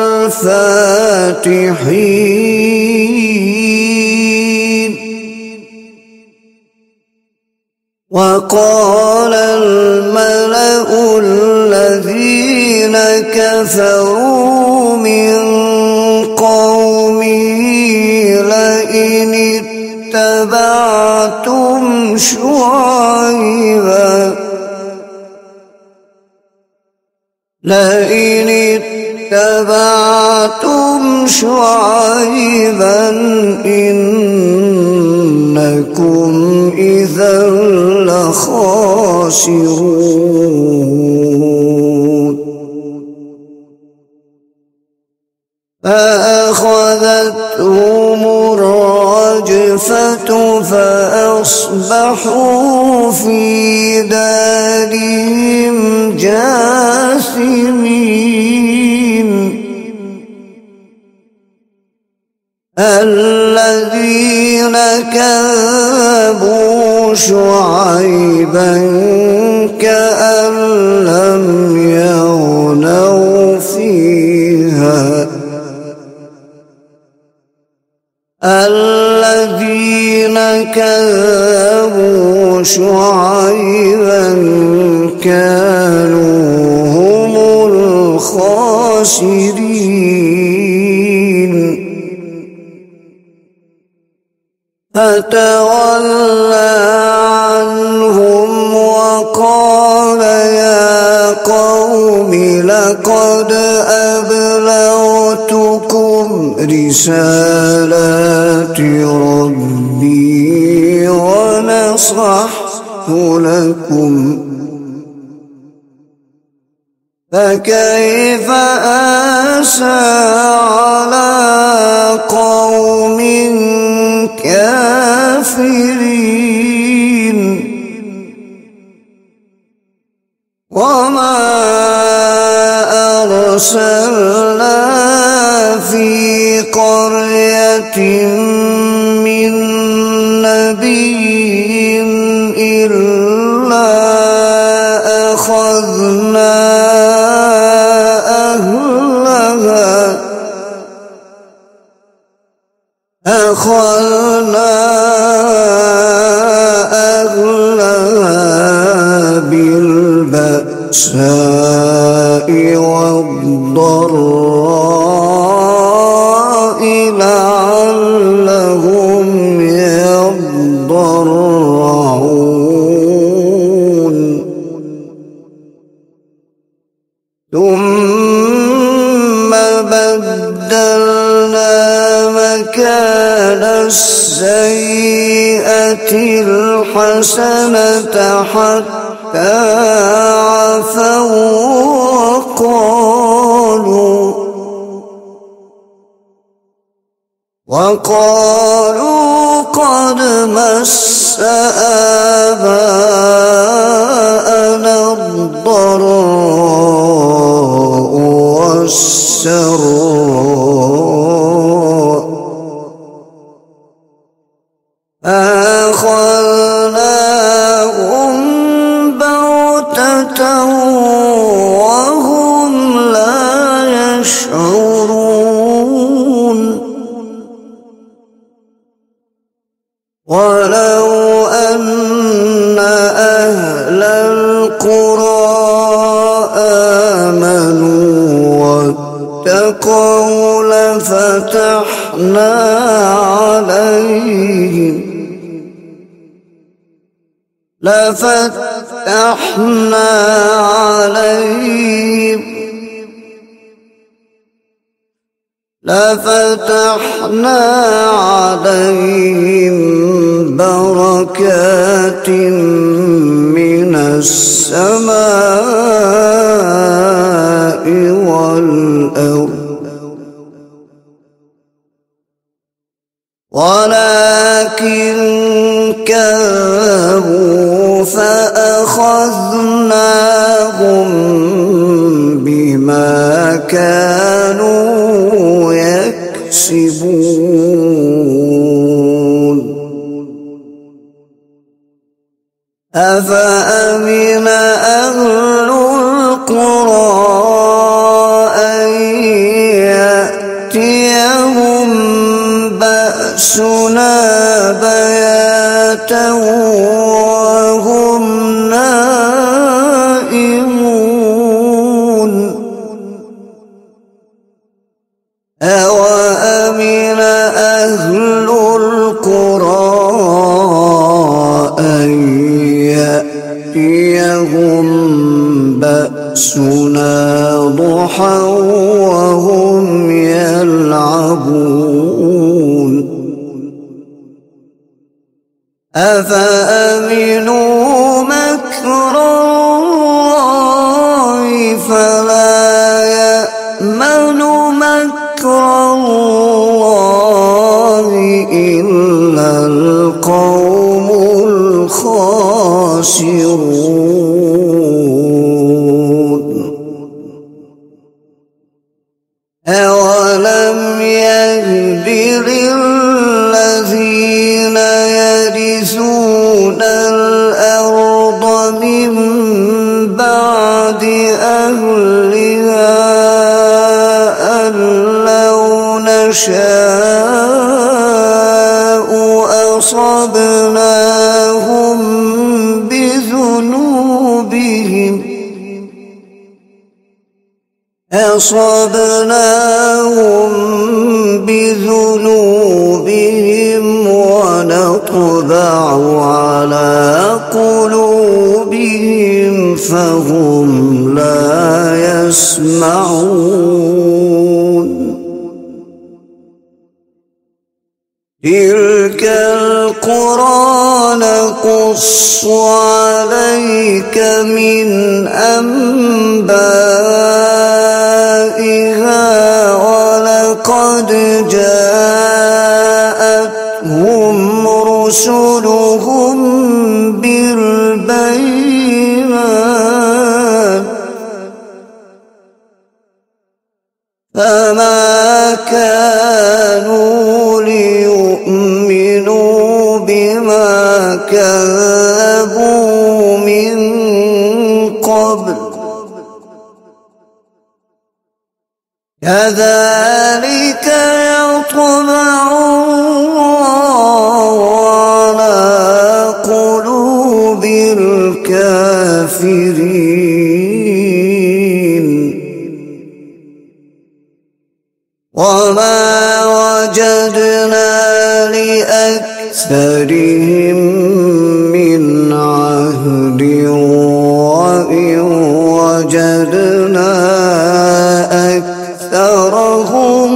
الفاتحين. وقال الملأ الذين كفروا من قومه لئن اتبعتم شعيبا لئن اتبعتم شعيبا إنكم إذا لخاسرون. فأخذتهم الرجفة فأصبحوا في دارهم جاثمين. الذين كذبوا شعيبا كأن لم يغنوا فيها الذين كذبوا شعيبا كانوا هم الخاسرين. فتولى عنهم وقال يا قوم لقد أبلغتكم رسالات ربي ونصحت لكم فكيف آسى على قوم كافرين. وما أرسلنا في قرية من نبي إلا أخذنا أهلها أخذنا أهلها بالبأساء والضراء لعلهم يضرعون. ثم بدلنا مكان السيئة الحسنة حتى عفوا وقالوا وقالوا قد مس آباءنا الضراء والسراء فأخذناهم بغتة وهم لا يشعرون. ولو أن لفتحنا عليهم لفتحنا عليهم بركات من السماء والأرض ولكن كذبوا فأخذناهم بما كانوا يكسبون أفأمن أهل القرى أن يأتيهم بأسنا بياتا وهم نائمون أوأمن أهل القرى أن يأتيهم بأسنا ضحى وهم يلعبون أفأمنوا مكر الله فلا يأمن مكر الله إلا القوم الخاسرون أولم يهد للذين يرثون الأرض من بعد أهلها أن لو نشاء أصبناهم بذنوبهم أصبناهم بذنوبهم ونطبع على قلوبهم فهم لا يسمعون تلك القرى نقص عليك من أنبائها ولقد جاءتهم رسلهم بالبينات فما كانوا ليؤمنوا بما كذبوا من قبل كذلك يطبع الله على قلوب الكافرين وما وجدنا لأكثرهم من عهد وإن وجدنا أكثرهم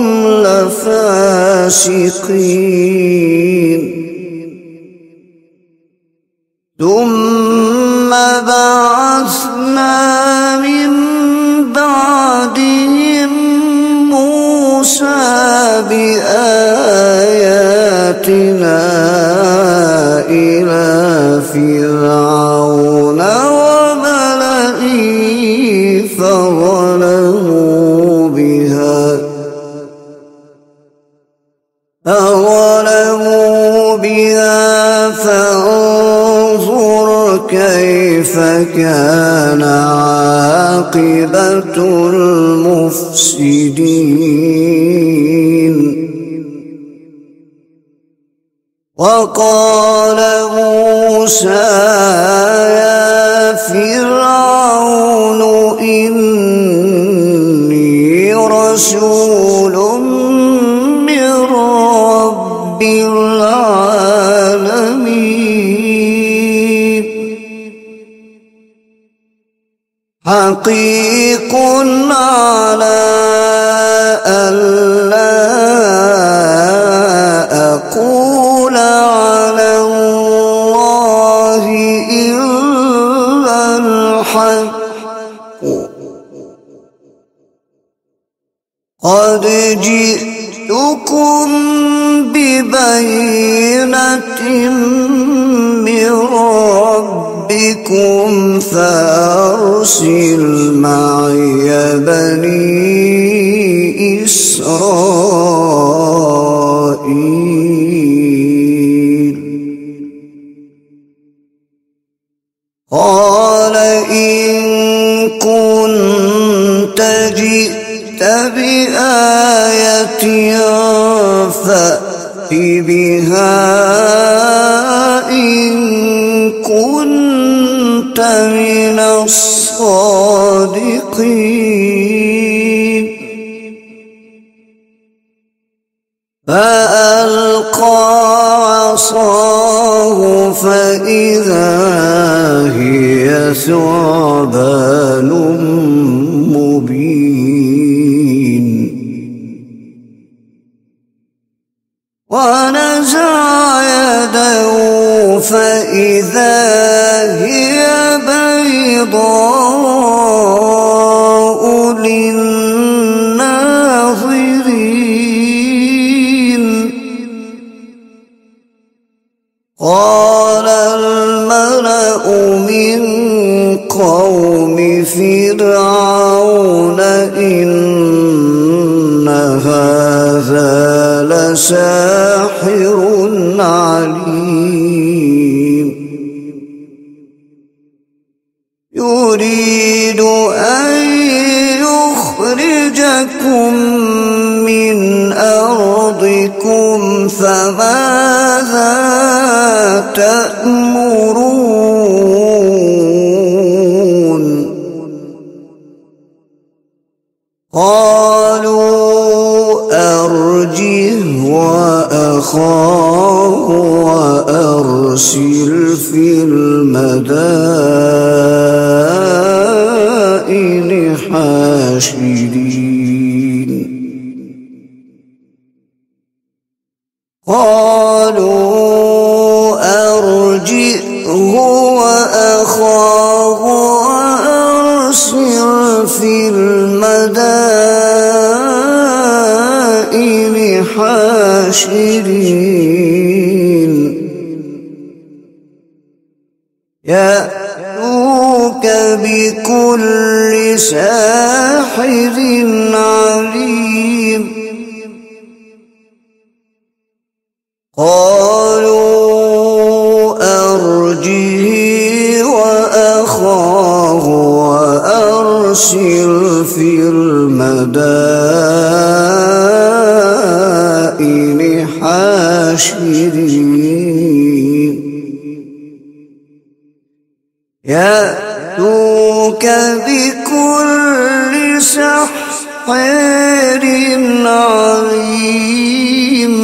لفاسقين ثم بعثنا من بعدهم موسى بآياتنا إلى فرعون وملئه فظلموا بها فظلموا بها فانظر كيف كان عاقبة المفسدين وقال موسى يا فرعون إني رسول من رب العالمين حقيق على ألا أقول على الله إلا الحق قد جئتكم ببينة من ربكم فأرسل معي بني إسرائيل قال إن كنت جئت بآية فأت بها إن كنت من الصادقين فألقى عصاه فإذا هي ثعبان مبين ونزع يده فإذا هي بيضاء للناظرين قال الملأ من قوم فرعون إن هذا لساحر عليم يريد أن يخرجكم من أرضكم فماذا تأمرون قالوا أرجه وأخاه وأرسل في المدائن حاشرين قالوا أرجئه وأخاه وأرسل في المدائن حاشرين يأتوك بكل ساحر عليم قالوا أرجه وأخاه وأرسل في المدائن حاشرين يأتوك بكل سحر عليم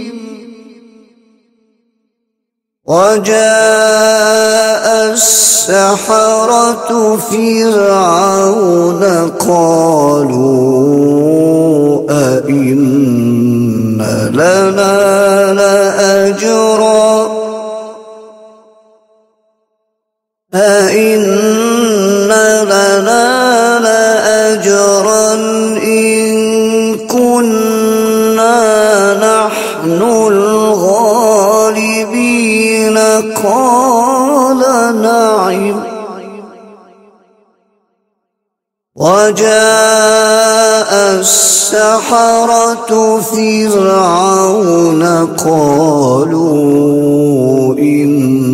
وجاء السحرة فرعون قالوا أئن لنا لأجرا أئن لنا لأجرا إن كنا نحن الغالبين قال نعم وجاء السحرة فرعون قالوا إن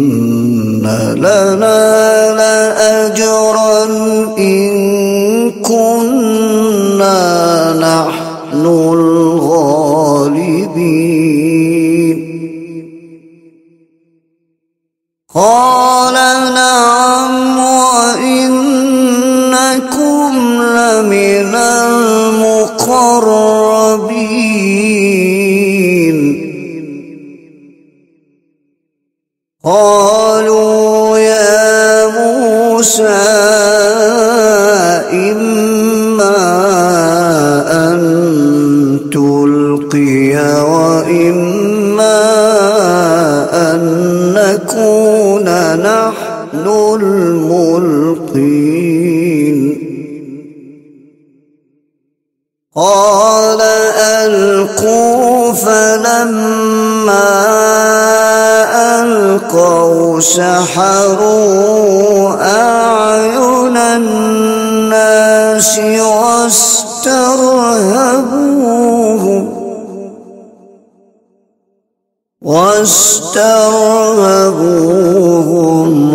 لنا لأجرا إن كنا نحن الغالبين قال نعم وإنكم لمن المقربين قالوا يا موسى إما أن تلقي وإما أن نكون نحن الملقين قال ألقوا فلما ألقوا سحروا أعين الناس واسترهبوهم واسترهبوهم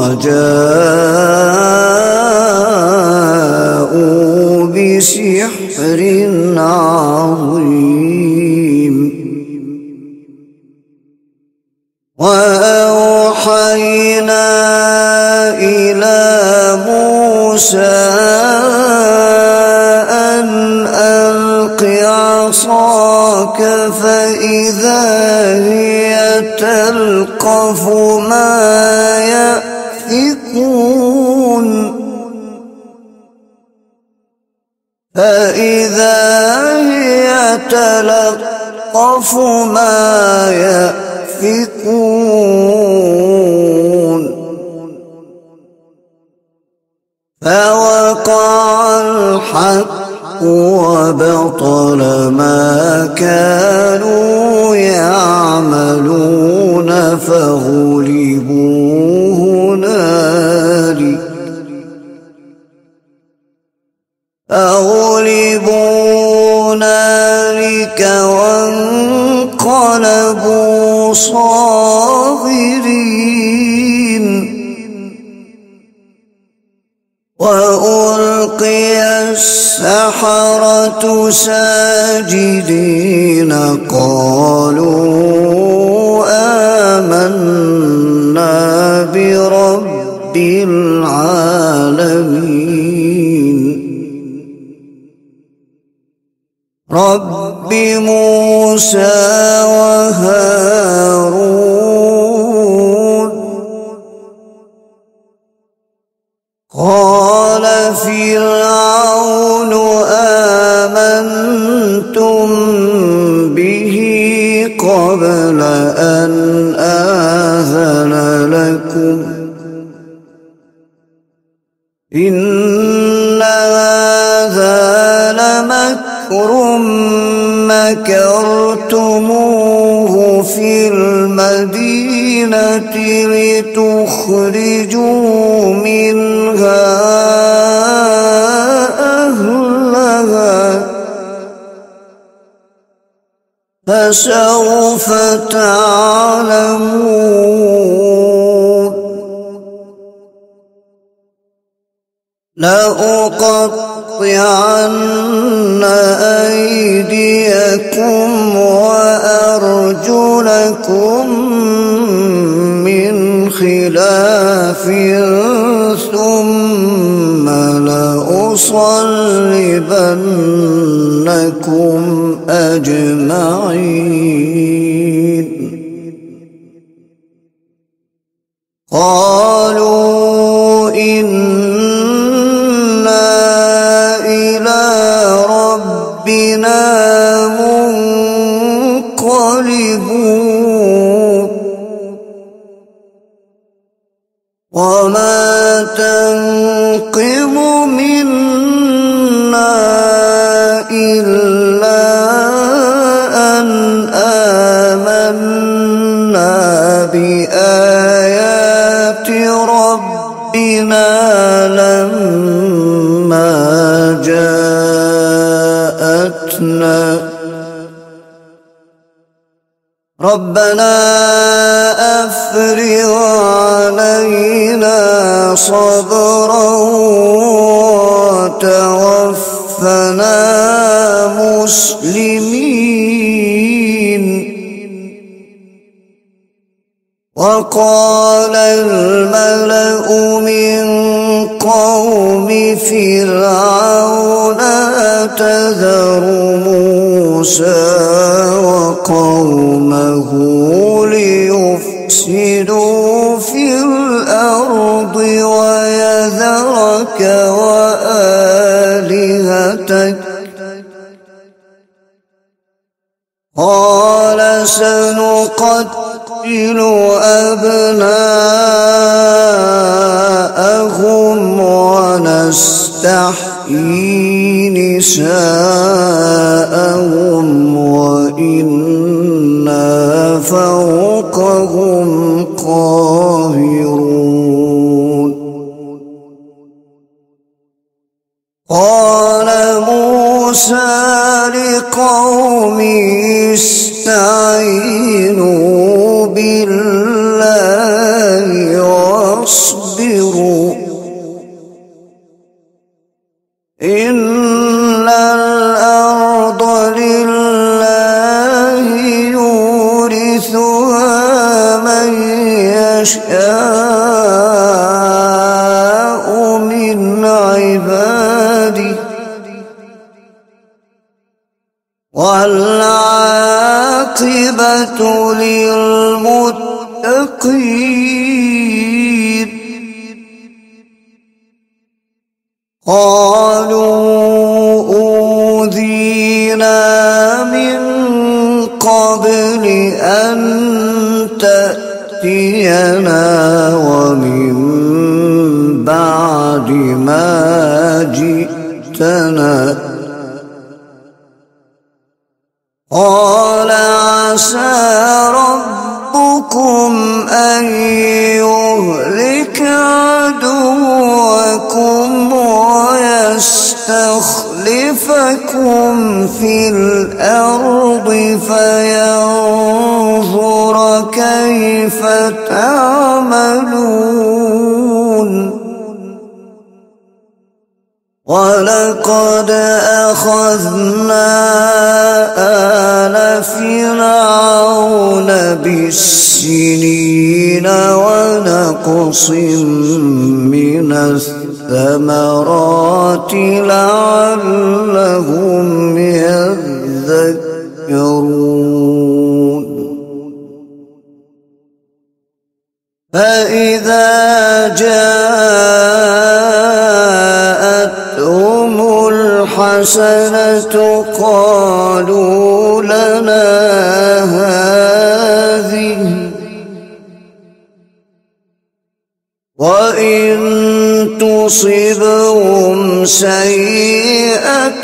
وجاءوا بسحر عظيم وأوحينا إلى موسى أن ألق عصاك فإذا هي تلقف ما يأفكون فإذا هي تلقف ما يأفكون فوقع الحق وبطل ما كانوا يعملون فغلبوا هنالك فغلبوا هنالك وانقلبوا صاغرين وألقي السحرة ساجدين قالوا آمنا برب العالمين رب موسى وهارون قال فرعون آمنتم به قبل أن آذن لكم إن هذا لمكر مكرتموه في المدينة لتخرجوا منها أهلها فسوف تعلمون لأقطعن أيديكم وأرجلكم من خلاف ثم لأصلبنكم أجمعين قالوا إنا إلى ربنا منقلبون وما تنقم منا إلا أن آمنا بآيات ربنا لما جاءتنا ربنا أفرغ علينا صبرا وتوفنا مسلمين وقال الملأ من قوم فرعون أتذر موسى وقومه ليفسدوا في الأرض ويذرك وآياتك نقتل أبناءهم ونستحيي نساءهم وإنا فوقهم قاهرون. قال موسى لقومه استعينوا بالله واصبروا إن الأرض لله يورثها من يشاء من عباده والعاقبة للمتقين. قالوا أوذينا من قبل أن تأتينا ومن بعد ما جئتنا. قال عسى ربكم أن يهلك عدوكم ويستخلفكم في الأرض فينظر كيف تعملون. ولقد أخذنا آل فرعون بالسنين ونقص من الثمرات لعلهم يذكرون. فإذا جاءتهم الحسنة قالوا لنا هذه وإن تصبهم سيئة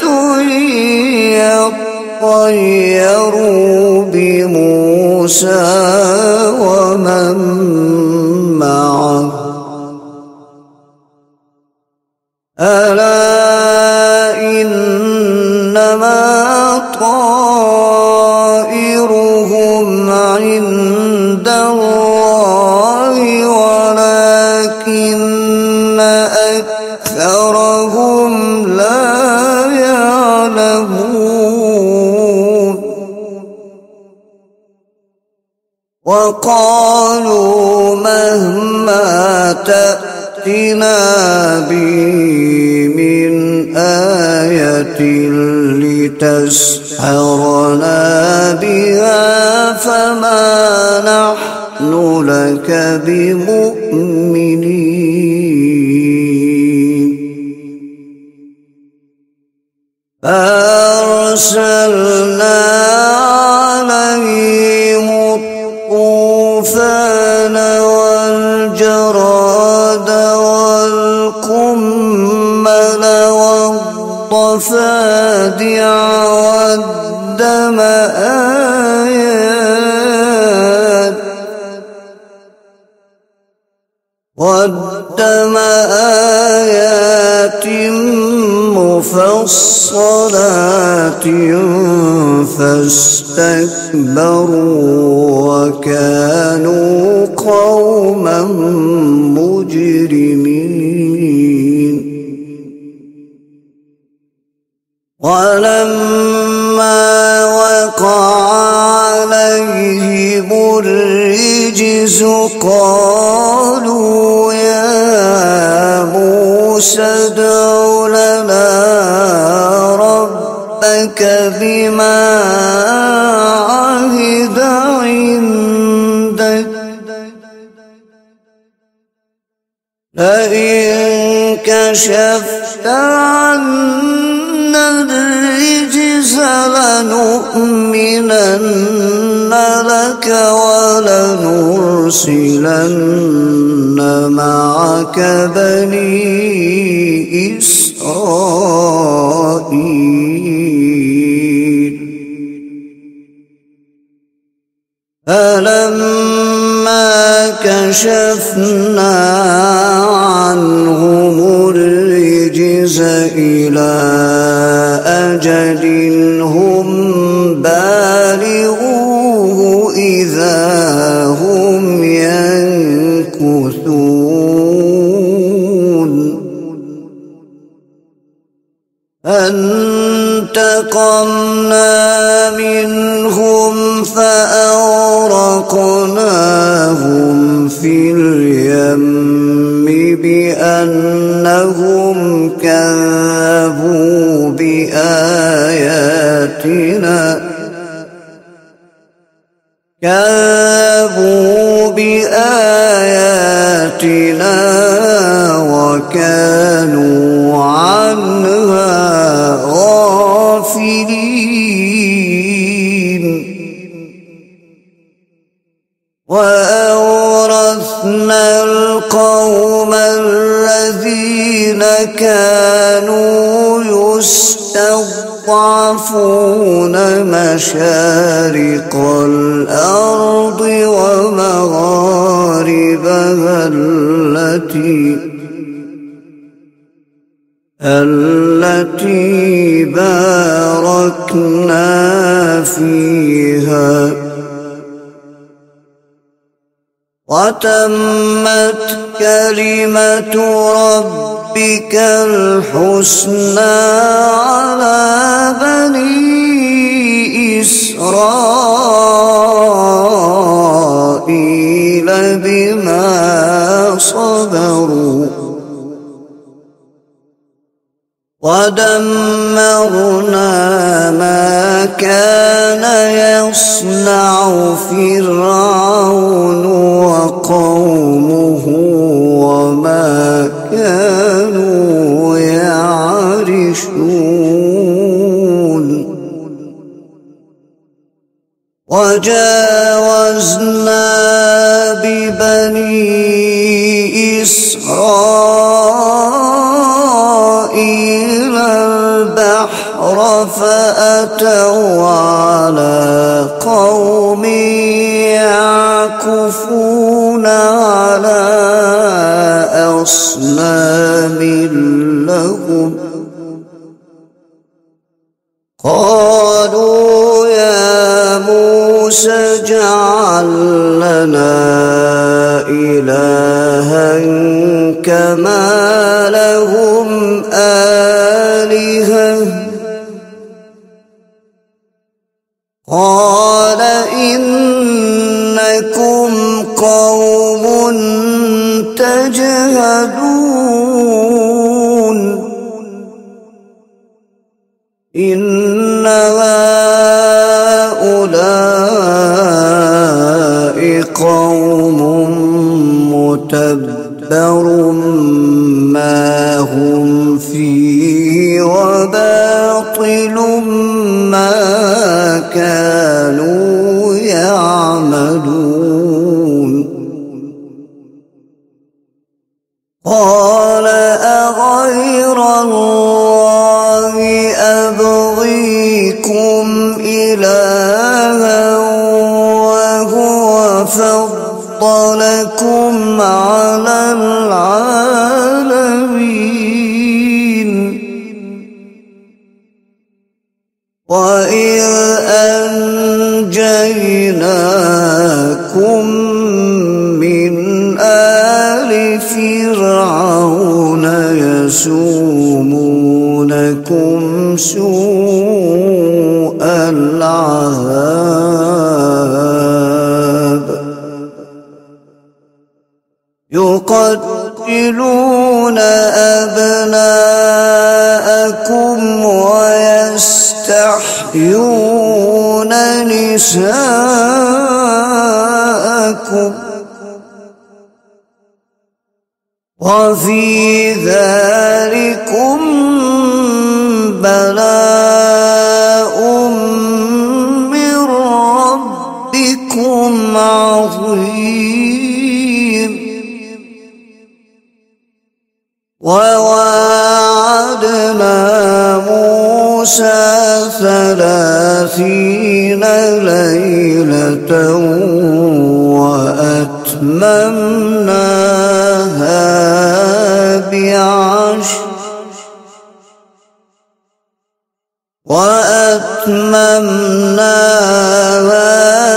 يطيروا بموسى ومن معه ألا إنما طائرهم عند الله ولكن أكثرهم لا يعلمون. وقالوا مهما تأتنا به من آية لتسحرنا بها فما نحن لك بمؤمنين. فأرسلنا عليهم الطوفان والجراد والقمل والضفادع والدم آيات والدم آيات مفصلات فاستكبروا وكانوا قوما مجرمين. ولما وقع عليهم الرجز قالوا يا موسى ادع لنا ربك بما عهد عندك لئن كشفت عنا الرجز لنؤمنن لك ولنرسلن معك بني إسرائيل فلما كشفنا عنهم الرجز إلى أجل هم بالغوه إذا هم ينكثون فانتقمنا منهم فأغرقناهم في اليم بأنهم كذبوا بآياتنا كذبوا بآياتنا وكانوا عنها غافلين وأورثنا القوم الذين كانوا يستضعفون مشارق الأرض ومغاربها التي التي باركنا فيها وتمت كلمة ربك الحسنى على بني إسرائيل بما صبروا ودمرنا ما كان يصنع فرعون وقومه وما كانوا يعرشون وجاوزنا ببني إسرائيل البحر فأتوا على قوم يعكفون على أصنام لهم قالوا يا موسى اجعل لنا إلها كما لهم آلهة قال إنكم قوم تجهلون إن هؤلاء قوم متبر ما هم فيه وباطل ما كانوا يعملون قال أغير الله أبغيكم إلها وهو فضلكم على العالمين وإذ أنجيناكم من آل فرعون يسومونكم سوء العذاب يقتلون أبناءكم ويستحيون نساءكم وفي ذلكم بلاء من ربكم عظيم. وواعدنا موسى ثلاثين ليلة وأتممناها بعشر وأتممناها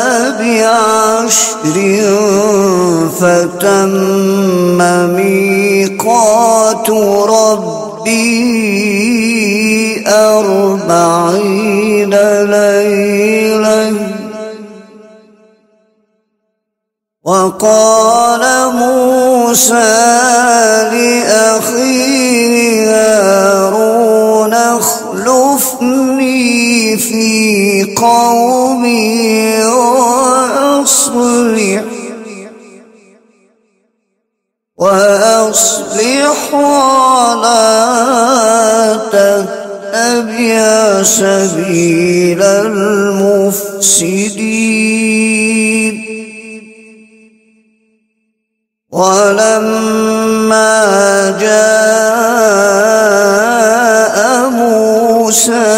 بعشر فتم ميقات ربي أربعين ليلة. وقال موسى لأخيه هارون اخلفني في قومي وأصلح وأصلح ولا تتبع سبيل المفسدين. ولما جاء موسى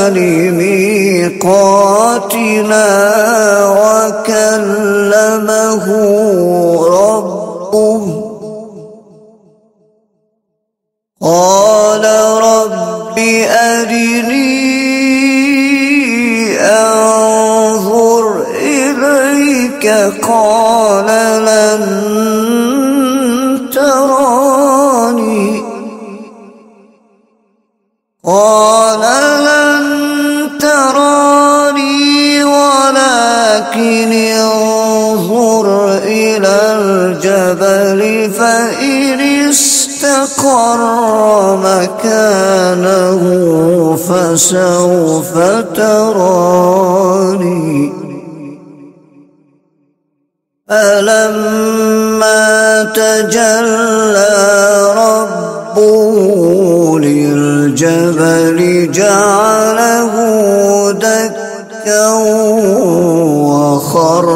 لميقاتنا وكلمه ربه قال رب أرني أنظر إليك قال لن تراني قال لن تراني ولكن انظر إلى الجبل فإن استقر مكانه فسوف تراني. فلما تجلى ربه للجبل جعله دكا وخر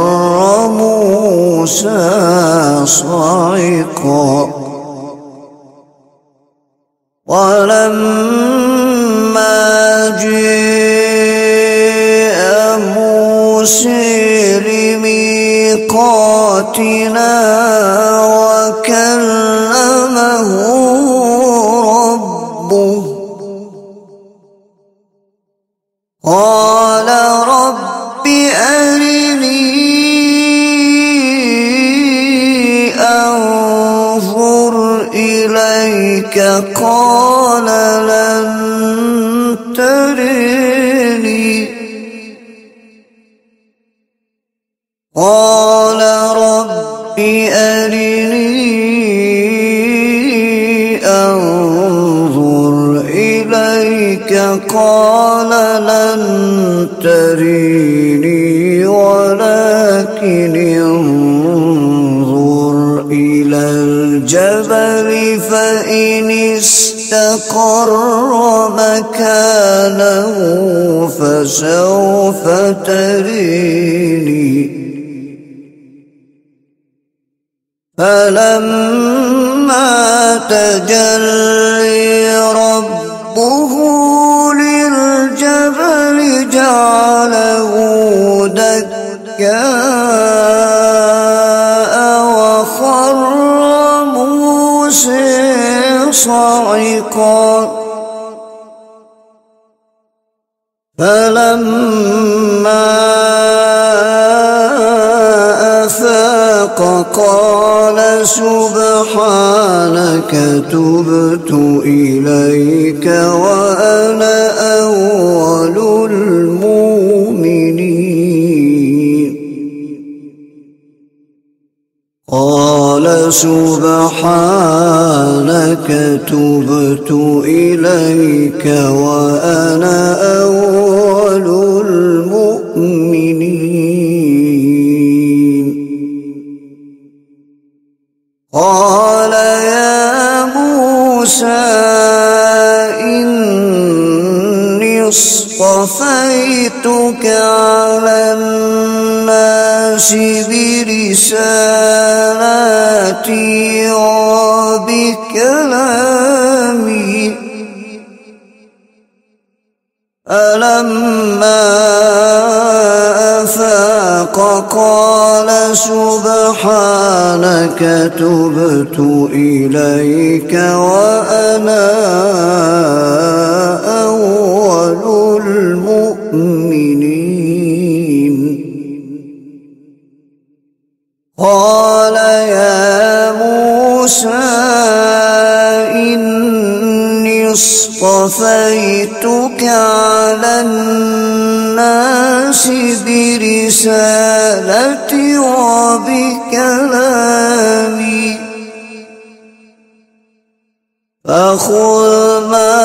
موسى صعقا. ولما جاء موسى لميقاتنا وكلمه ربه قال رب أرني أنظر إليك قال لن ترني قال رب أرني أنظر إليك قال لن تريني ولكن انظر إلى الجبل فإن استقر مكانه فسوف تريني. فلما تجلى ربه للجبل جعله دكا وخر موسى صعقا. فلما أفاق قال سبحانك تبت إليك وأنا أول المؤمنين. قال سبحانك تبت إليك وأنا أول المؤمنين. قال يا موسى إني اصطفيتك على الناس برسالاتي وبكلامي فلما أفاق قال سبحانك تبت إليك وأنا أول المؤمنين. قال يا موسى إني اصطفيتك على الناس برسالتي وبكلامي فخذ ما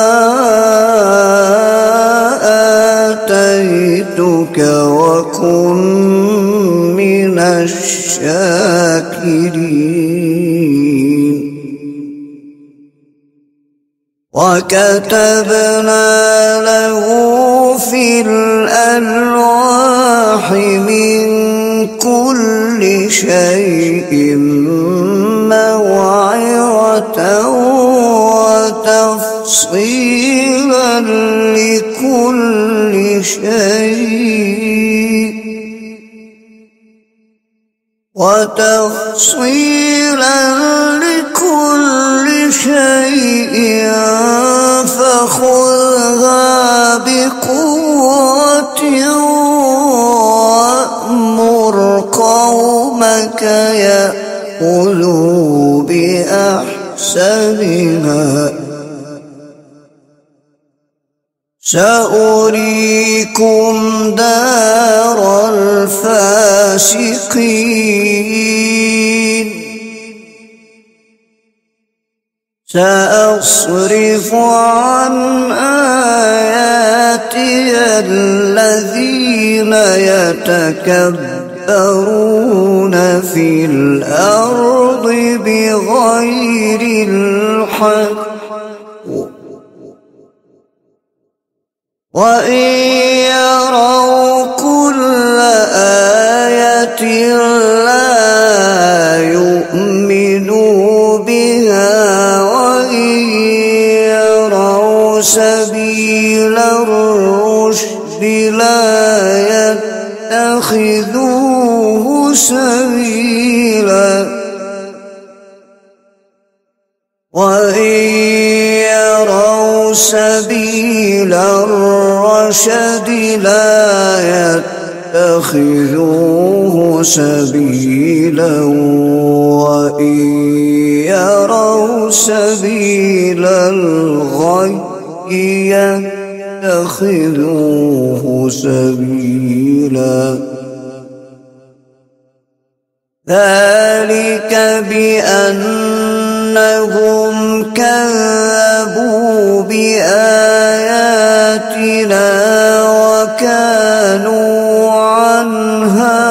آتيتك وكن من الشاكرين. وكتبنا له في الألواح من كل شيء موعظة وتفصيلا لكل شيء وتفصيلا لكل شيء فخذها بقوة وأمر قومك يأخذوا بأحسنها سأريكم دار الفاسقين. سأصرف عن آياتي الذين يتكبرون في الأرض بغير الحق وإن يروا كل آية لا يؤمنوا بها وإن يروا سبيل الرشد لا يتخذوه سبيلا وإن يروا سبيل الرشد لا يتخذوه سبيلا وإن يروا سبيل الغي يتخذوه سبيلا. ذلك بأنهم كذبوا بآياتنا وكانوا عنها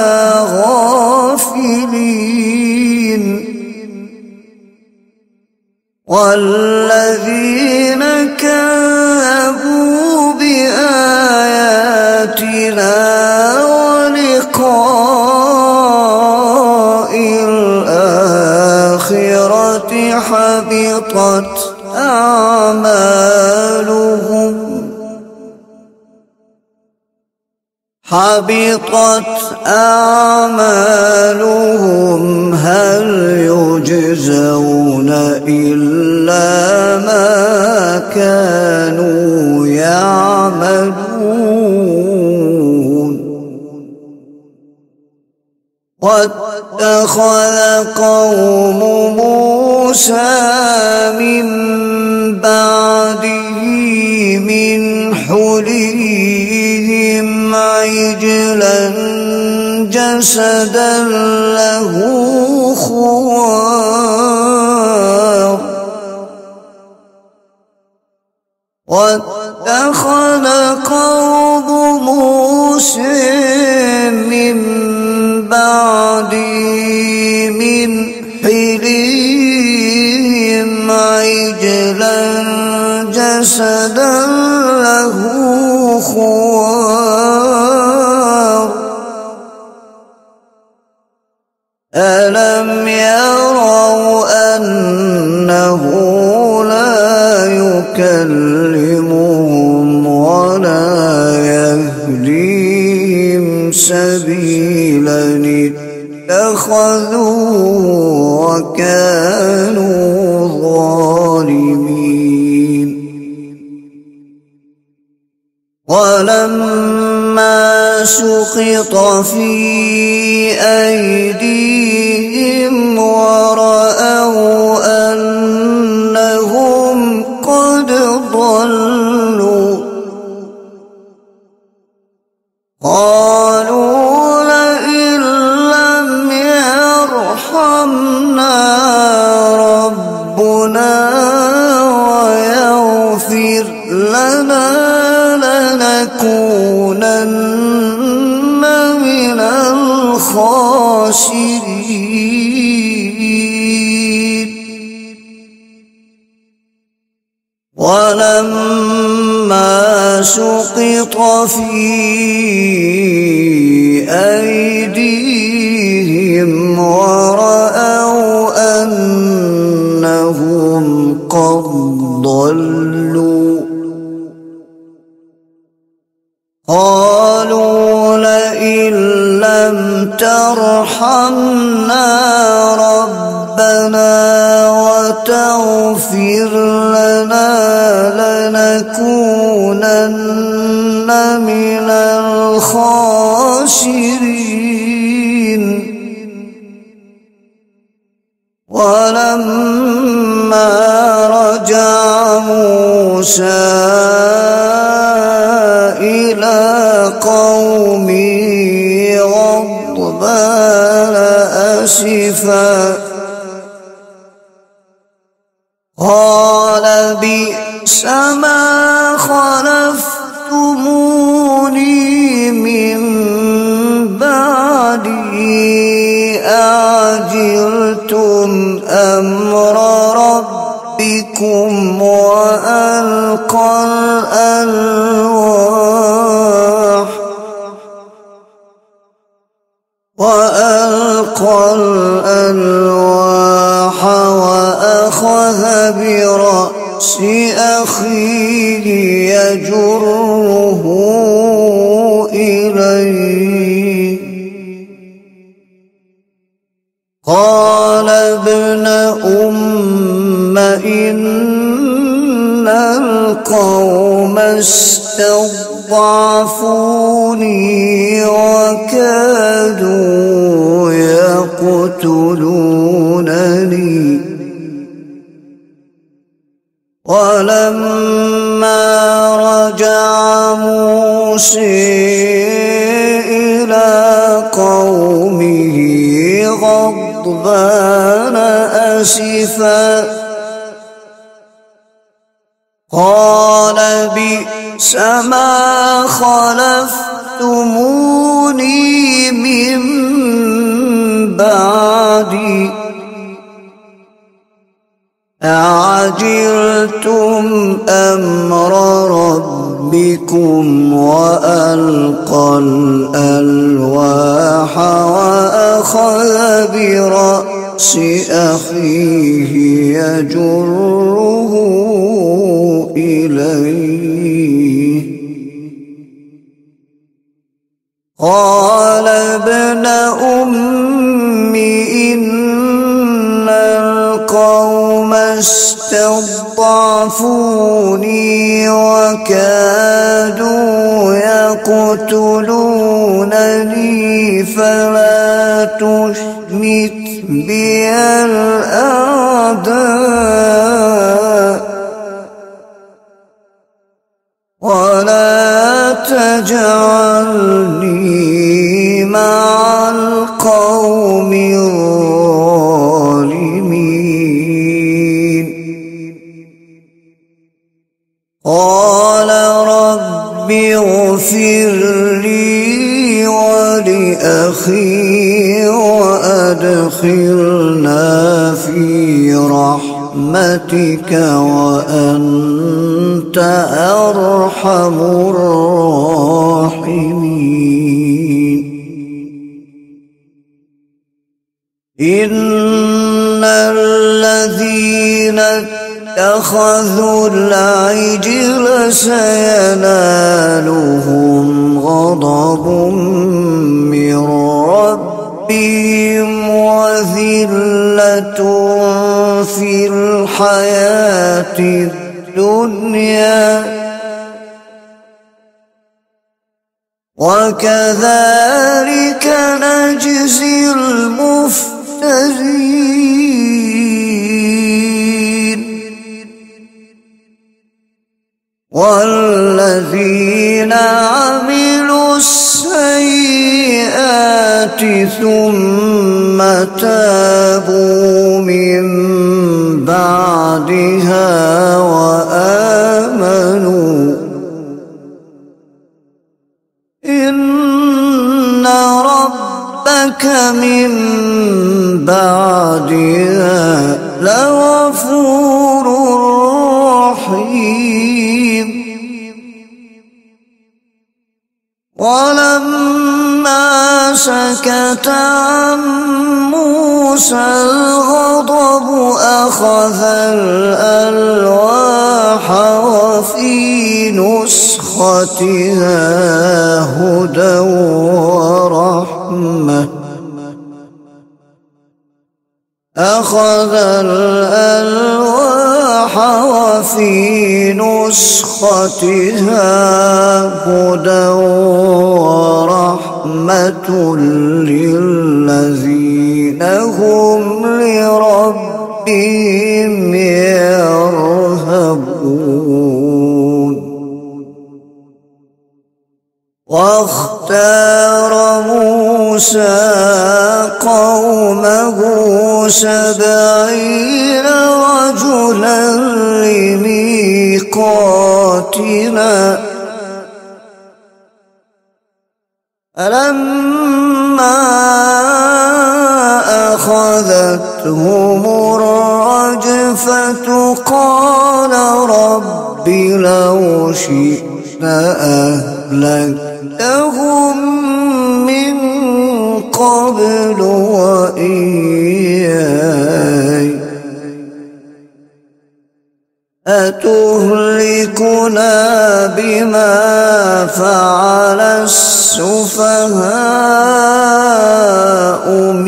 غافلين. والذين كذبوا بآياتنا ولقاء الآخرة حبطت أعمالهم حبطت أعمالهم هل يجزون إلا ما كانوا يعملون. واتخذ قوم موسى من بعده من حليهم عجلا جسدا له خوار واتخذ قوم موسى من بعده من حليهم عجلا رجلا جسدا له خوار ألم يروا أنه لا يكلمهم ولا يهديهم سبيلا اتخذوا وكانوا ظالمين ولما سقط في أيديهم ورأوا أنهم قد ضلوا قالوا لئن لم يرحمنا ربنا ويغفر لنا لنكونن من الخاسرين ولما سقط في أيديهم ورأوا أنهم قد ضلوا قالوا لئن لم ترحمنا ربنا وتغفر لنا لنكونن من الخاسرين ولما رجع موسى إلى قومه غضبان أسفا قال بئس ما خلفتموني من بعدي أعجلتم أمر ربكم وألقى الألواح وألقى الألواح وأخذ برأس أخيه يجره إليه قال ابن أم إن القوم استضعفوني وكادوا يقتلونني ولما رجع موسى إلى قومه غضبان أسفا قال بئس ما خلفتموني من بعدي أعجلتم أمر ربكم وألقى الألواح وأخذ برأس أخيه يجره إليه قال ابن أم إن القوم استضعفوني وكادوا يقتلونني فلا تشمت بي الأعداء ولا تجعلني مع القوم الظالمين قال رب اغفر لي ولأخي وأدخلنا في رحمتك برحمتك وأنت أرحم الراحمين. إن الذين اتخذوا العجل سينالهم غضب من ربهم وذلة في الحياة الدنيا وكذلك نجزي المفترين. والذين عملوا السيئات ثم تابوا من بعدها وآمنوا إن ربك من بعدها لغفور رحيم. ولما سكت عن موسى الغضب أخذ الألواح وفي نسختها هدى ورحمة أخذ الألواح وفي نسختها هدى ورحمة للذين هم لربهم يرهبون. واختار موسى قومه سبعين رجلا لميقاتنا فلما أخذتهم الرجفة قال رب لو شئت أهلكتهم من قبل وإياي أتهلكنا بما فعل السفهاء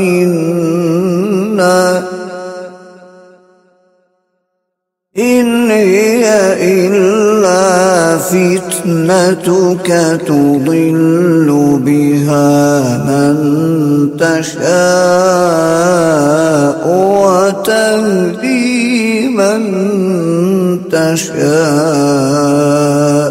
منا إن هي إلا فتنتك تضل بها من تشاء وتهدي من تشاء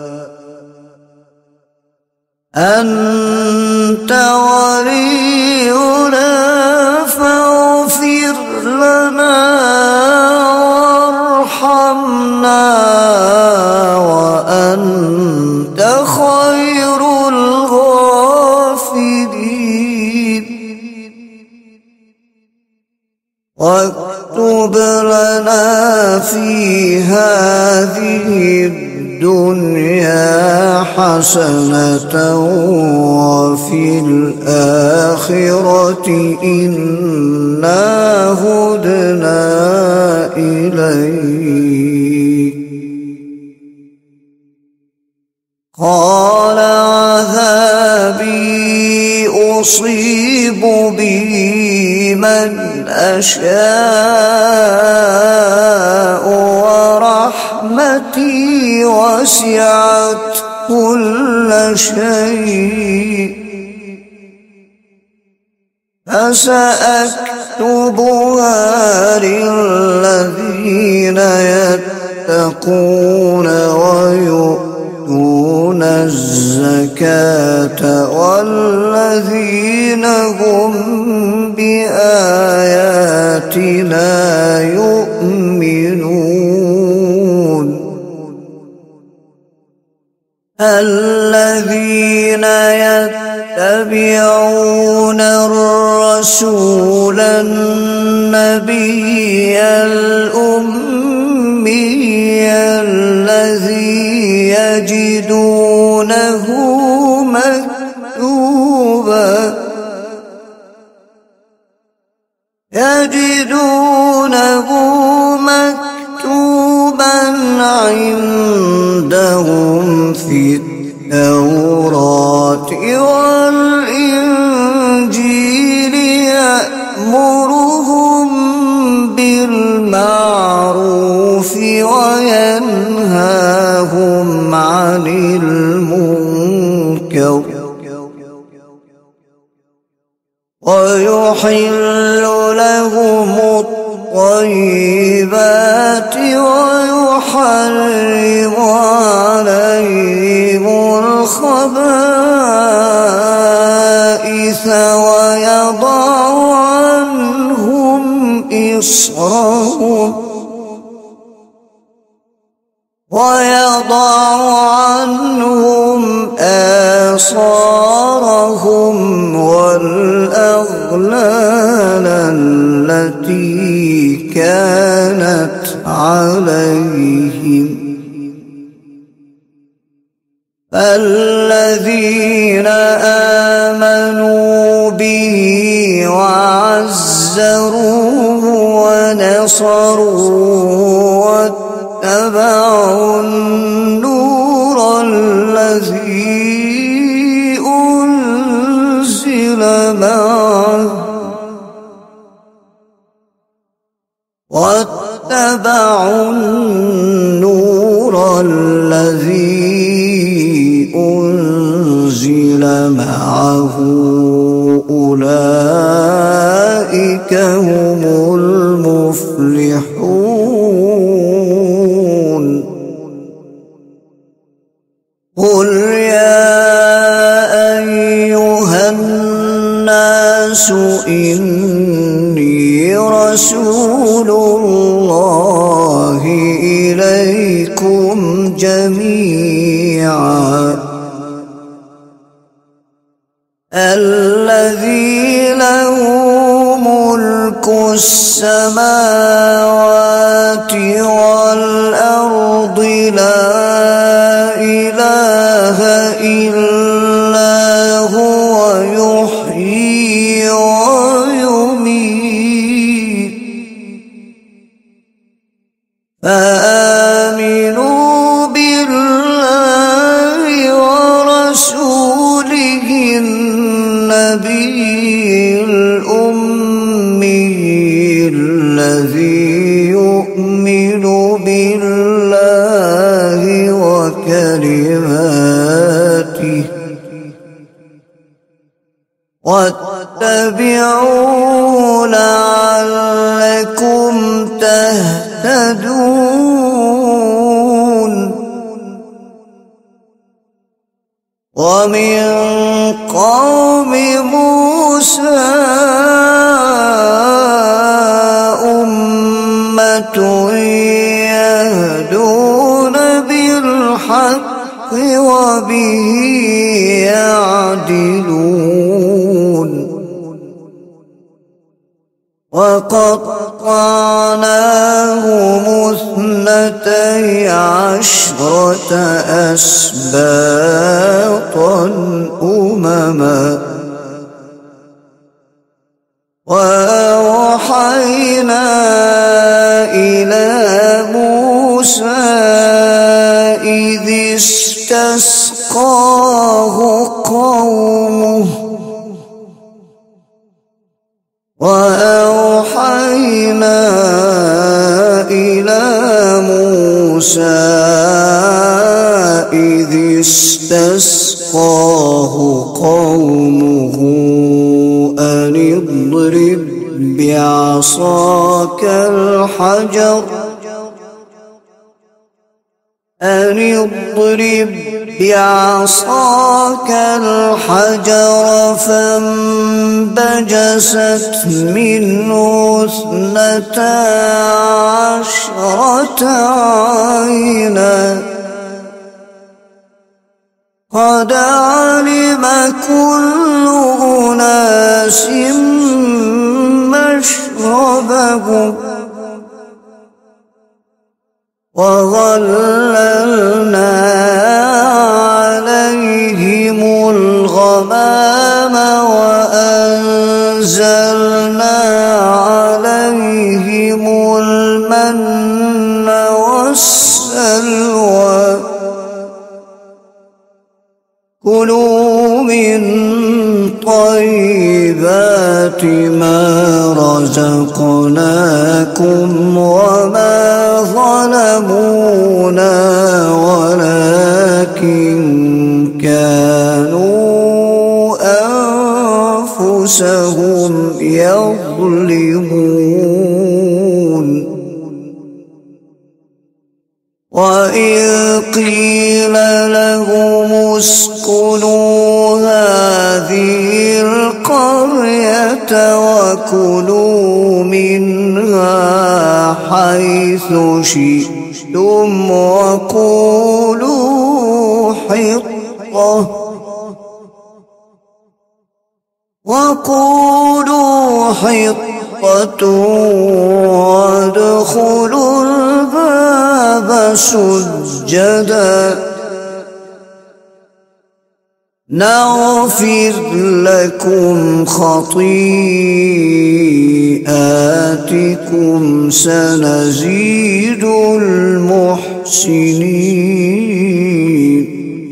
أنت ولينا فاغفر لنا وارحمنا وأنت خير الغافرين. واكتب لنا في هذه الدنيا حسنة وفي الآخرة إنا هدنا إليك. قال عذابي أصيب به من أشاء ورحمتي وسعت كل شيء فسأكتبها للذين يتقون ويؤتون الزكاة والذين هم بآياتنا يؤمنون. الذين يتبعون الرسول الرسول النبي الأمي الذي يجدونه مكتوبا يجدونه مكتوبا عندهم في التوراة والإنجيل يأمرهم بالمعروف وينهاهم عن المنكر ويحل لهم الطيبات ويحرم عليهم الخبائث ويضع عنهم إصرهم ويضع عنهم آثارهم والأغلال التي كانت عليهم فالذين آمنوا به وعزروه ونصروه واتبعوا النور الذي أنزل معه واتبعوا النور الذي أنزل معه أولئك هم المفلحون. قل يا أيها الناس إني رسول الله إليكم جميعا الذي له ملك السماوات والأرض لا إله إلا هو يحيي ويميت فآمنوا بالله ورسوله النبي الأمي الذي يؤمن بالله وكلماته واتبعوا لعلكم تهتدون. ومن قوم موسى أمة يهدون بالحق وبه يعدلون وقطعناهم اثنتي عشرة أسباطا أمما وأوحينا إلى موسى إذ استسقاه قومه وأوحينا إلى موسى إذ استسقاه قومه أن اضرب بعصاك الحجر أن اضرب بعصاك الحجر فانبجست منه اثنتا عشرة عينا قد علم كل أناس مشربهم وظللنا عليهم الغمام وأنزلنا عليهم المن والسلوى كلوا من طيبات ما رزقناكم وما ظلمونا ولكن كانوا أنفسهم يظلمون وإذ قيل لهم اسكنوا هذه القرية وكلوا منها حيث شئتم وقولوا حطة وقولوا حطة وادخلوا الباب سجدا نغفر لكم خطيئاتكم سنزيد المحسنين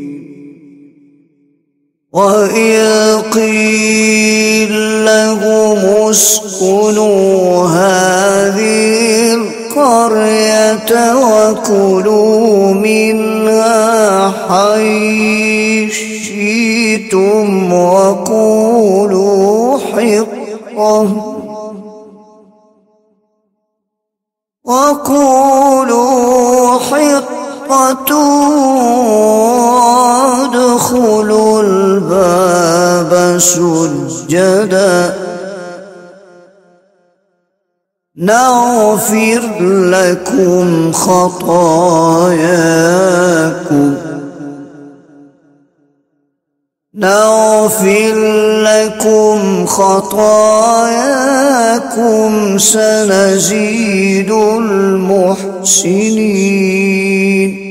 وإذ قيل لهم اسكنوا هذه القرية وكلوا منها حيث شئتم وقولوا حطة وقولوا حطة وادخلوا الباب سجدا نغفر لكم خطاياكم نغفر لكم خطاياكم سنزيد المحسنين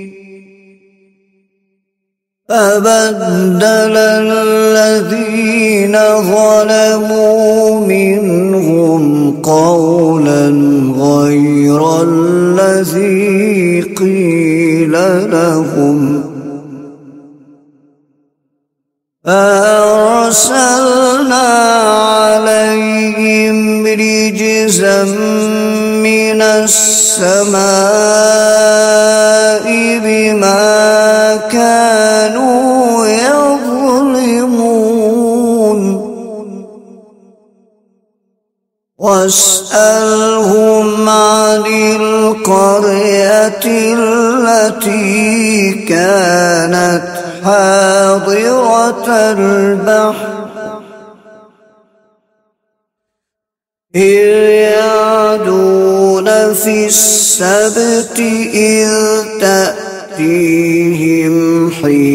فبدل الذين ظلموا منهم قولا غير الذي قيل لهم فأرسلنا عليهم رجزا من السماء بما كانوا يظلمون واسألهم عن القرية التي كانت حاضرة البحر إذ يعدون في السبت إذ تأتيهم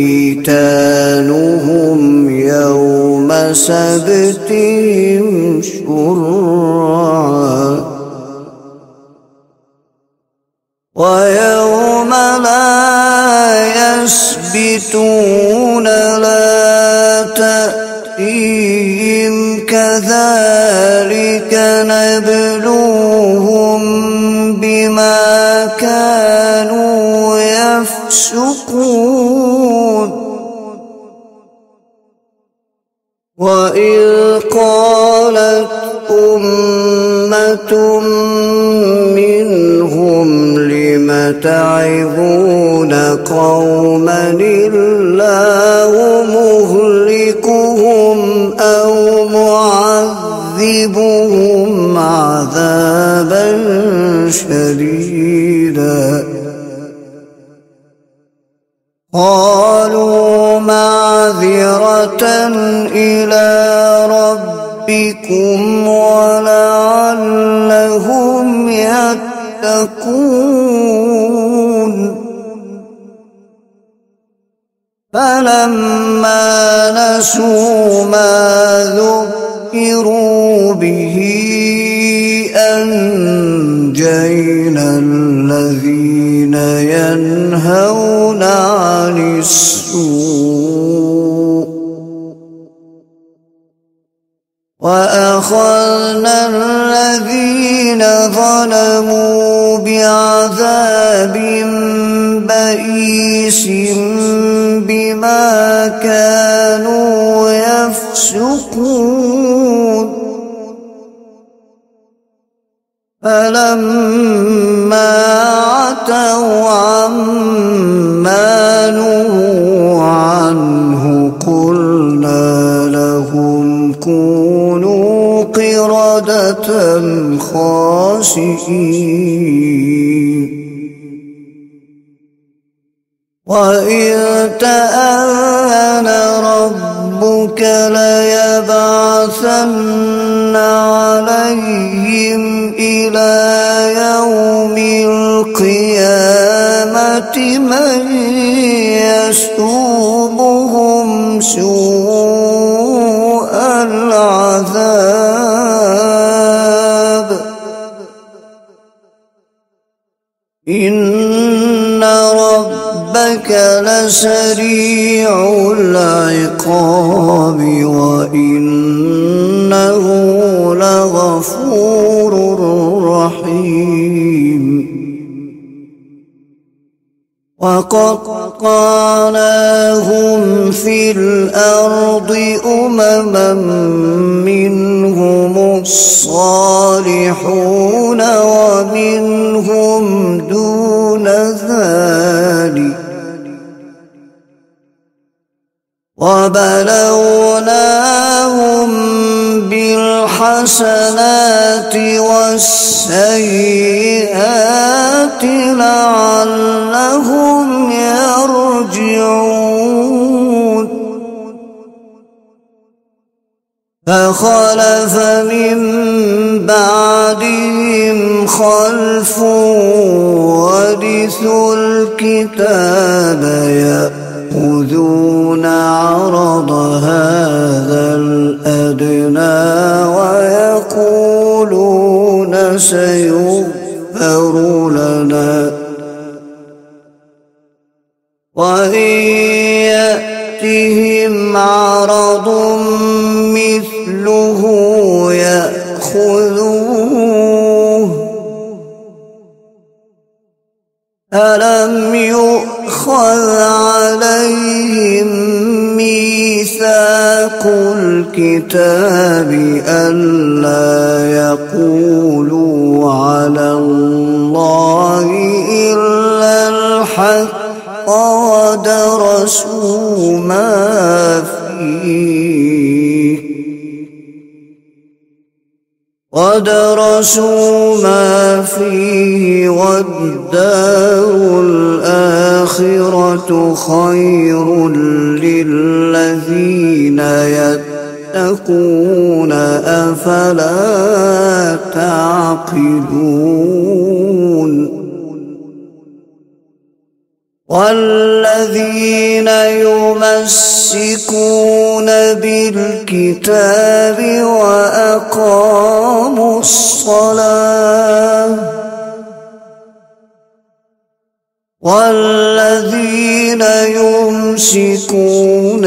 حيتانهم يوم سبتهم شرعا ويوم لا يسبتون لا تأتيهم كذلك نبلوهم بما كانوا يفسقون وإذ قالت أمة منهم لم تعظون قوما الله مهلكهم أو معذبهم عذابا شديدا قالوا معذرة إلى ربكم ولعلهم يتقون فلما نسوا ما ذكروا به أنجينا الذين ينهون عن السوء وأخذنا الذين ظلموا بعذاب بئيس بما كانوا يفسقون فلما عتوا عما نهوا عنه قلنا لهم كونوا قردة خاسئين وإذ تأذن ربك ليبعثن عليهم إلى يوم القيامة من يسومهم سوء العذاب إن ربك لسريع العقاب وإنه لغفور رحيم وقطعناهم في الأرض أمما منهم الصالحون ومنهم دون ذلك وبلوناهم بالحسنات والسيئات لعلهم يرجعون فخلف من بعدهم خلف ورثوا الكتاب يأخذون عرض هذا الأدنى ويقولون سيغفر لنا وإن يأتهم عرض مثله يأخذوه ألم يؤخذ عليهم ميثاق الكتاب ألا يقولوا على الله إلا الحق ودرسوا ما فيه ودرسوا ما فيه والدار الآخرة خير للذين يتقون أفلا تعقلون والذين يمسكون بالكتاب وأقاموا الصلاة والذين يمسكون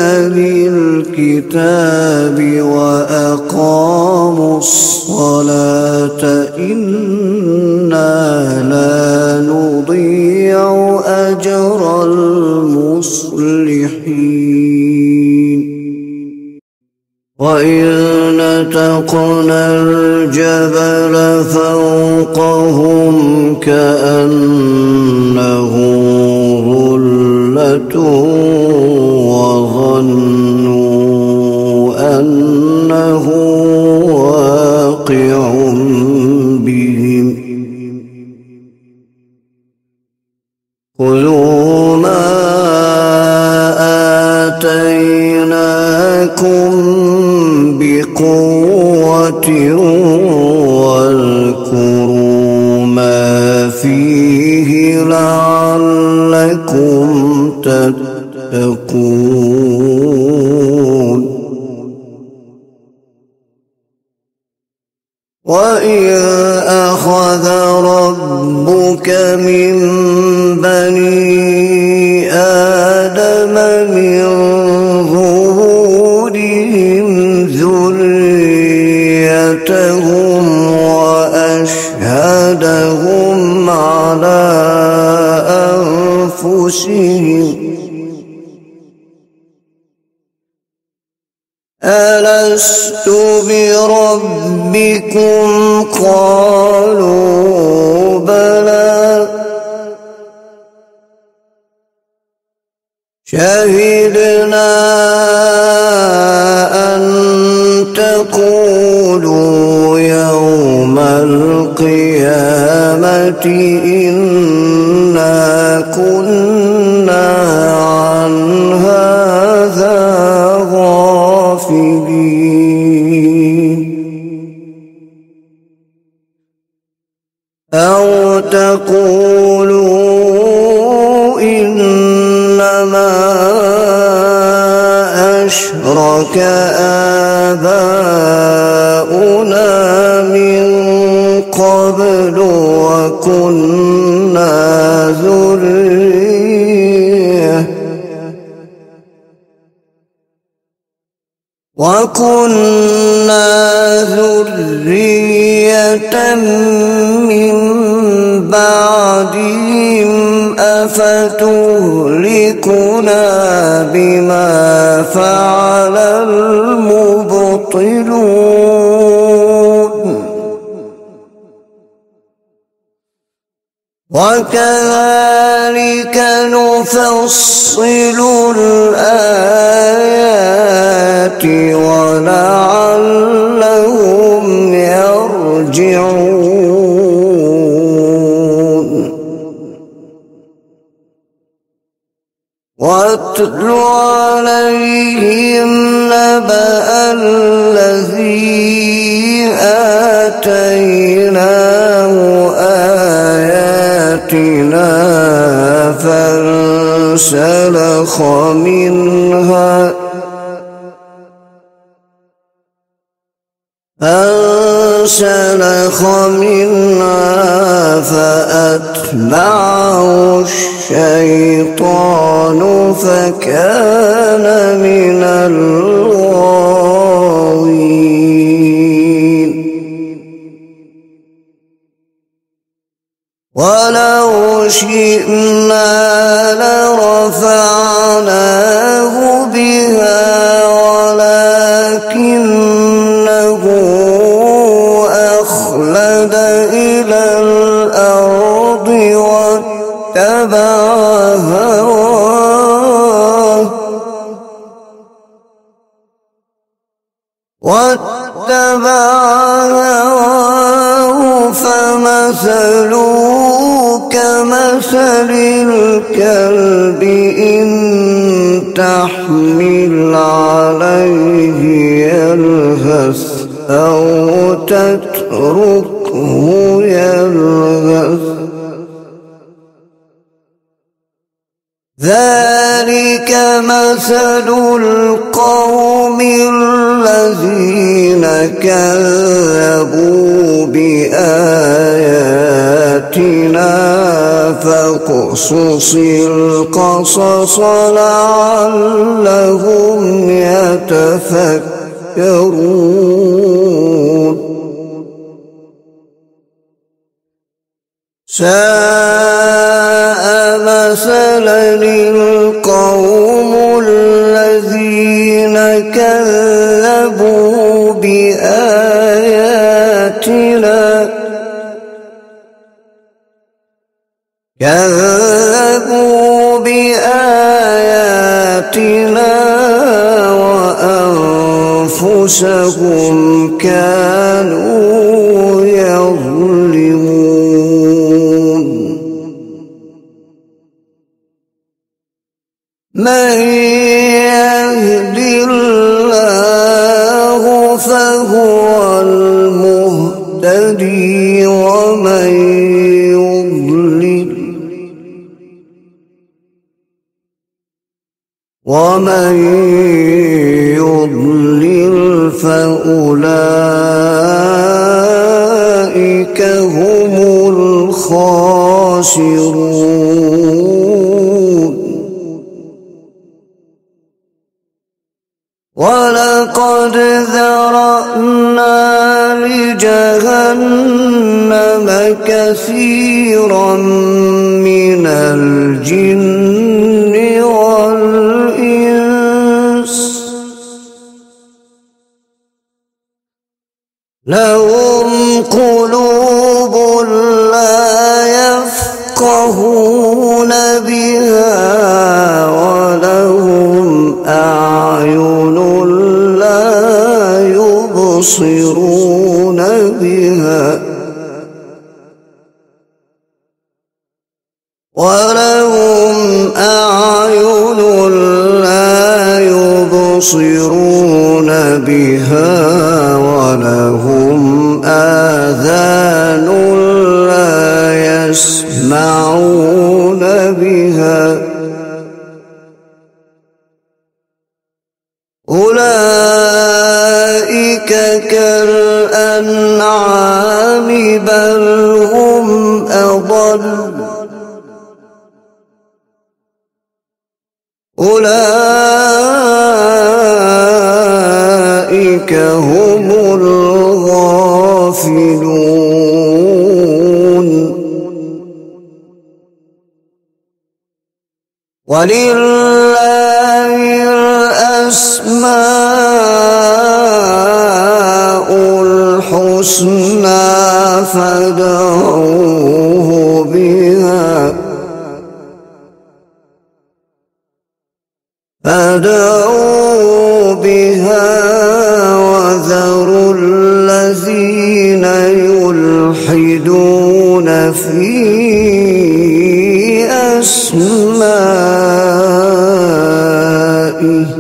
بالكتاب وأقاموا الصلاة إنا لا نضيع أجر المصلحين وإذ نتقنا الجبل فوقهم كأنه ظلة وظنوا أنه واقع بهم خذوا ما آتيناكم بقوة واذكروا ما فيه لعلكم تتقون وإذ أخذ ربك من بني آدم من ظهورهم ذريتهم وأشهدهم على أنفسهم ألست بربكم قالوا بلى شهدنا أن تقولوا يوم القيامة إنا كنا عن هذا غافلين أو تقولوا إنما أشرك آباؤنا من قبل وكنا ذرية وكنا ذرية من بعدهم أفتهلكنا بما فعل المبطلون وكذلك نفصل الآيات ولعلهم يرجعون واتل عليهم نبأ الذي آتيناه آياتنا فانسلخ منها فانسلخ منها فأتبعه الشيطان فكان من الغاوين ولو شئنا لرفعناه بها ولكنه أخلد إلى الأرض واتبع هواه واتبع هواه فمثله كمثل الكلب إن تحمل عليه يلهث أو تتركه يلهث ذلك مثل القوم الذين كذبوا بآياتنا فاقصص القصص لعلهم يتفكرون ساء مثلا القوم الذين كذبوا بآياتنا كذبوا بآياتنا وأنفسهم كانوا يظلمون من يهد الله فهو المهتدي ومن يضلل ومن يضلل فأولئك هم خاسرون ولقد ذرأنا لجهنم كثيرا من الجن والإنس لهم قلوب لا يفقهون بها ولهم أعين لا يبصرون بها ولهم أعين لا يبصرون بها ولهم آذان لا يسمعون بها أولئك كالأنعام بل هم أضل أولئك هم الغافلون ولله الأسماء الحسنى فادعوه بها فادعوا بها وذروا الذين يلحدون في أسمائه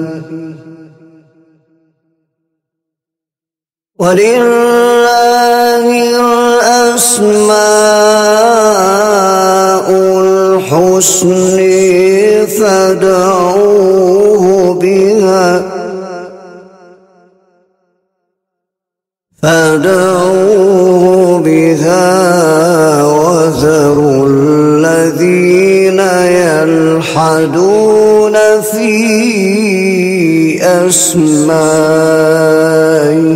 ولله الأسماء الحسنى فادعوه بها فادعوه بها وذروا الذين يلحدون في أسمائه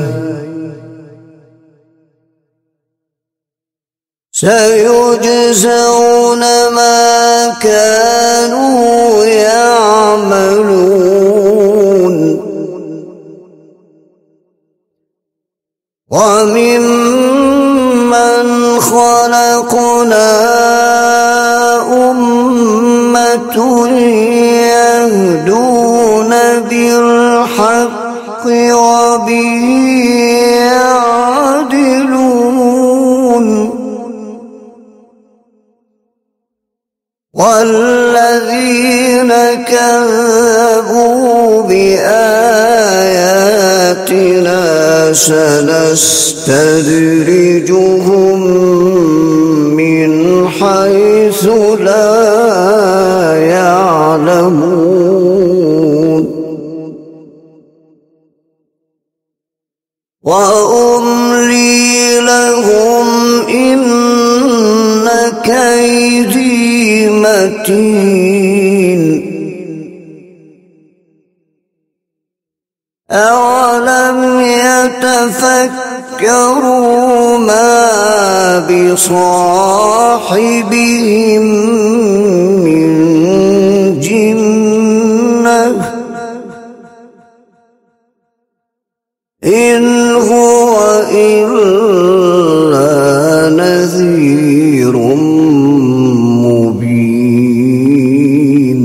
سيجزون ما كانوا يعملون وممن خلقنا أمة يهدون بالحق وبه يعدلون والذين كذبوا بآياتنا سنستدرجهم من حيث لا يعلمون وأملي لهم إن كيدي متين أولم يتفكروا ما بصاحبهم من جنة إن هو إلا نذير مبين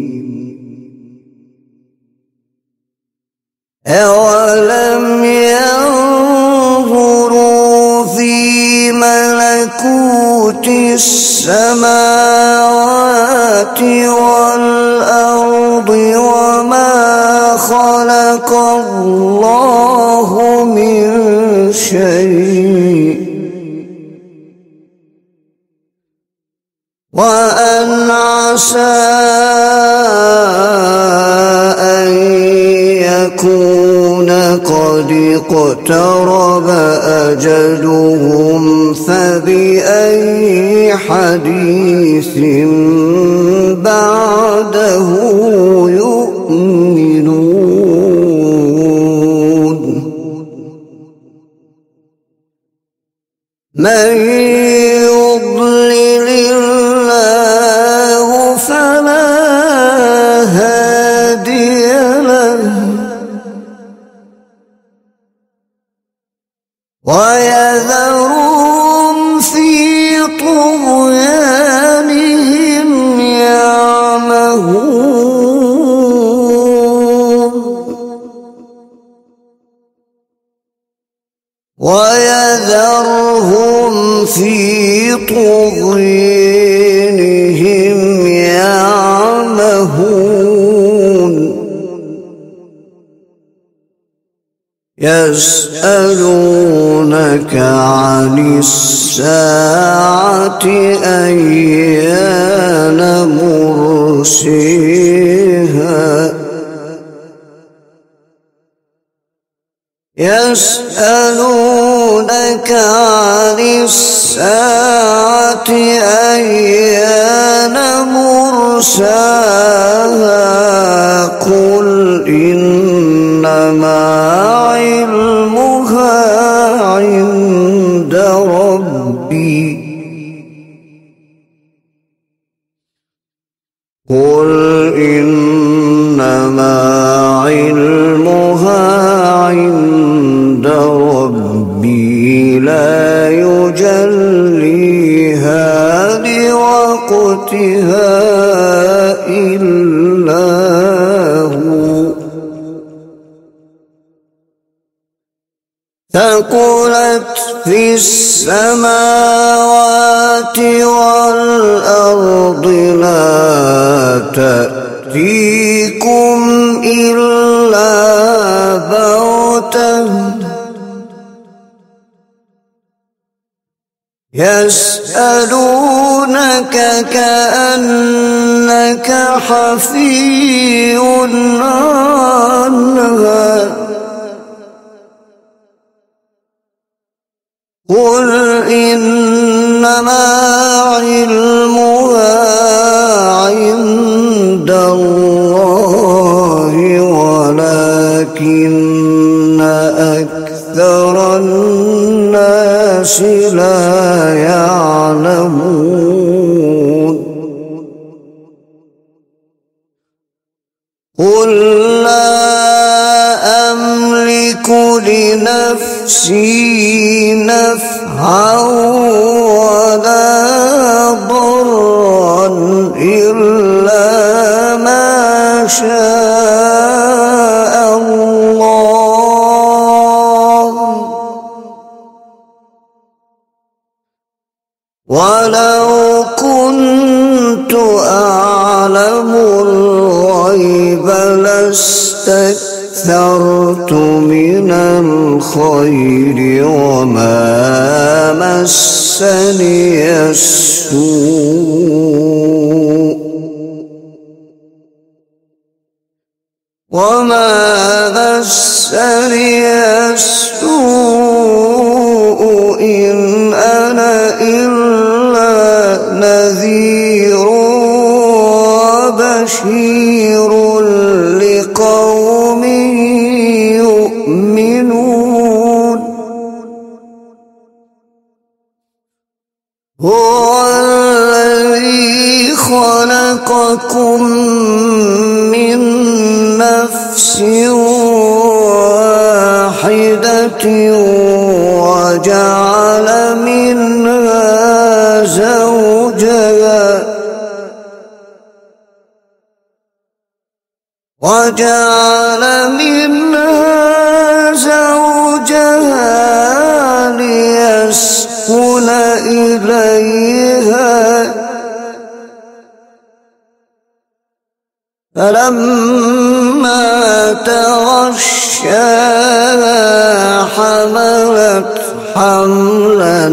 أولم ينظروا في ملكوت السماوات والأرض وما خلق الله من شيء وأن عسى أن يكون قد اقترب أجلهم فبأي حديث بعده يؤمنون من يضلل الله فلا هادي له ويذرهم في طغيانهم يعمهون ويذرهم في طغيانهم يعمهون يسألونك عن الساعة أيان مرسيها يسألونك عن الساعة أيان مرساها قل إنما علمها عند ربي قل إنما علمها عند ربي لا يجليها لوقتها إلا هو ثقلت في السماوات والأرض لا تأتيكم إلا بغتة يسألونك كأنك حفي عنها قل إنما علمها عند الله ولكن أكثر الناس لا يعلمون قل لا أملك لنفسي نفعا ولا ضرا إلا ما شاء الله ولو كنت أعلم الغيب لاستكثرت من الخير وما مسني السوء وما مسني السوء إن أنا إلا نذير وبشير لقوم يؤمنون هو الذي خلقكم من نفس واحدة وجعل منها زوجها وجعل منها زوجها ليسكن إليها فلما تغشاها حملت حملا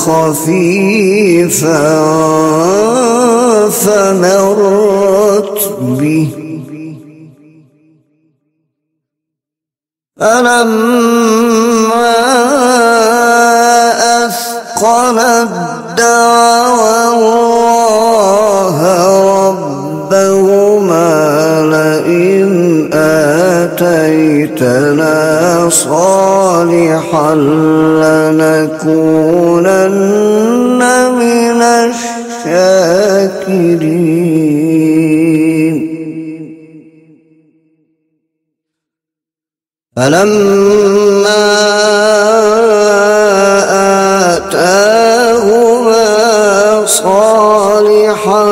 خفيفا فمرت به فلما أثقلت دعوا الله ربهما لئن آتيتنا صالحا لنكونن من الشاكرين. فلما آتاهما صالحا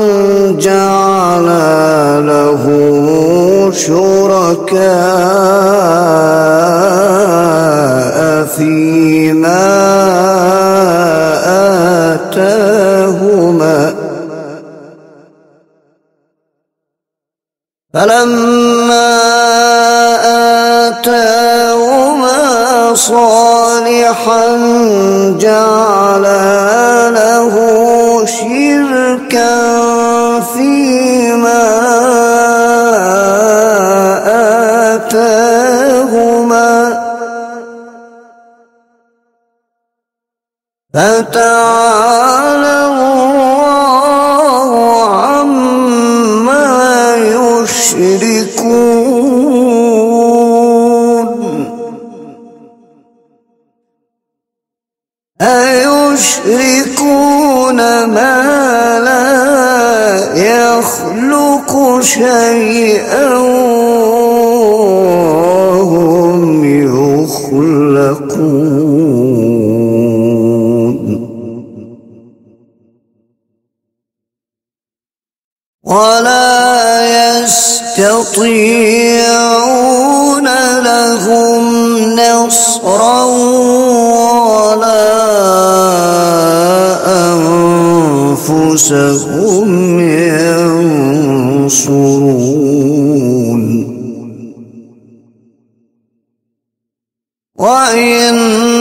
جعلا له شركاء فيما آتاهما فلما آتاهما صالحا جعلا له شركا فيما آتاهما فتعالى الله عما يشركون. أيشركون ما لا يخلق شيئا وهم يخلقون. ولا يستطيعون لهم نصرا ولا أنفسهم ينصرون. وإن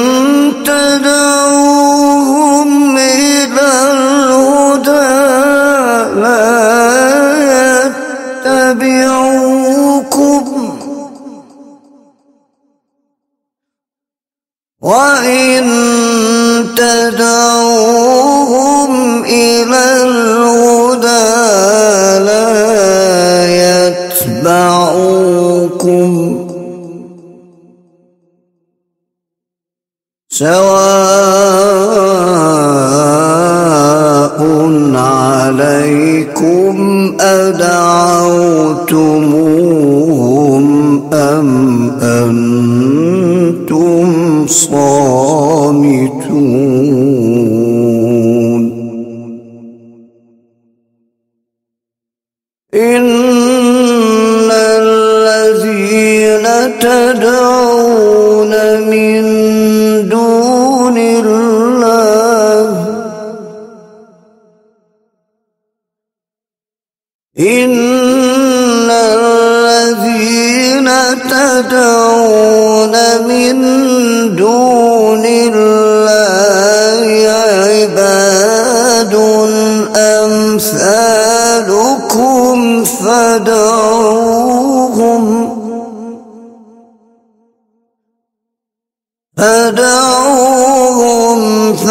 تدعوهم إلى الهدى لا يتبعوكم وإن تدعوهم إلى الهدى لا يتبعوكم سواء عليكم أدعوتموهم أم أنتم صامتون. إن الذين تدعون من دون الله إن الذين تدعون من دون الله عباد أمثالكم فادعوهم فادعوهم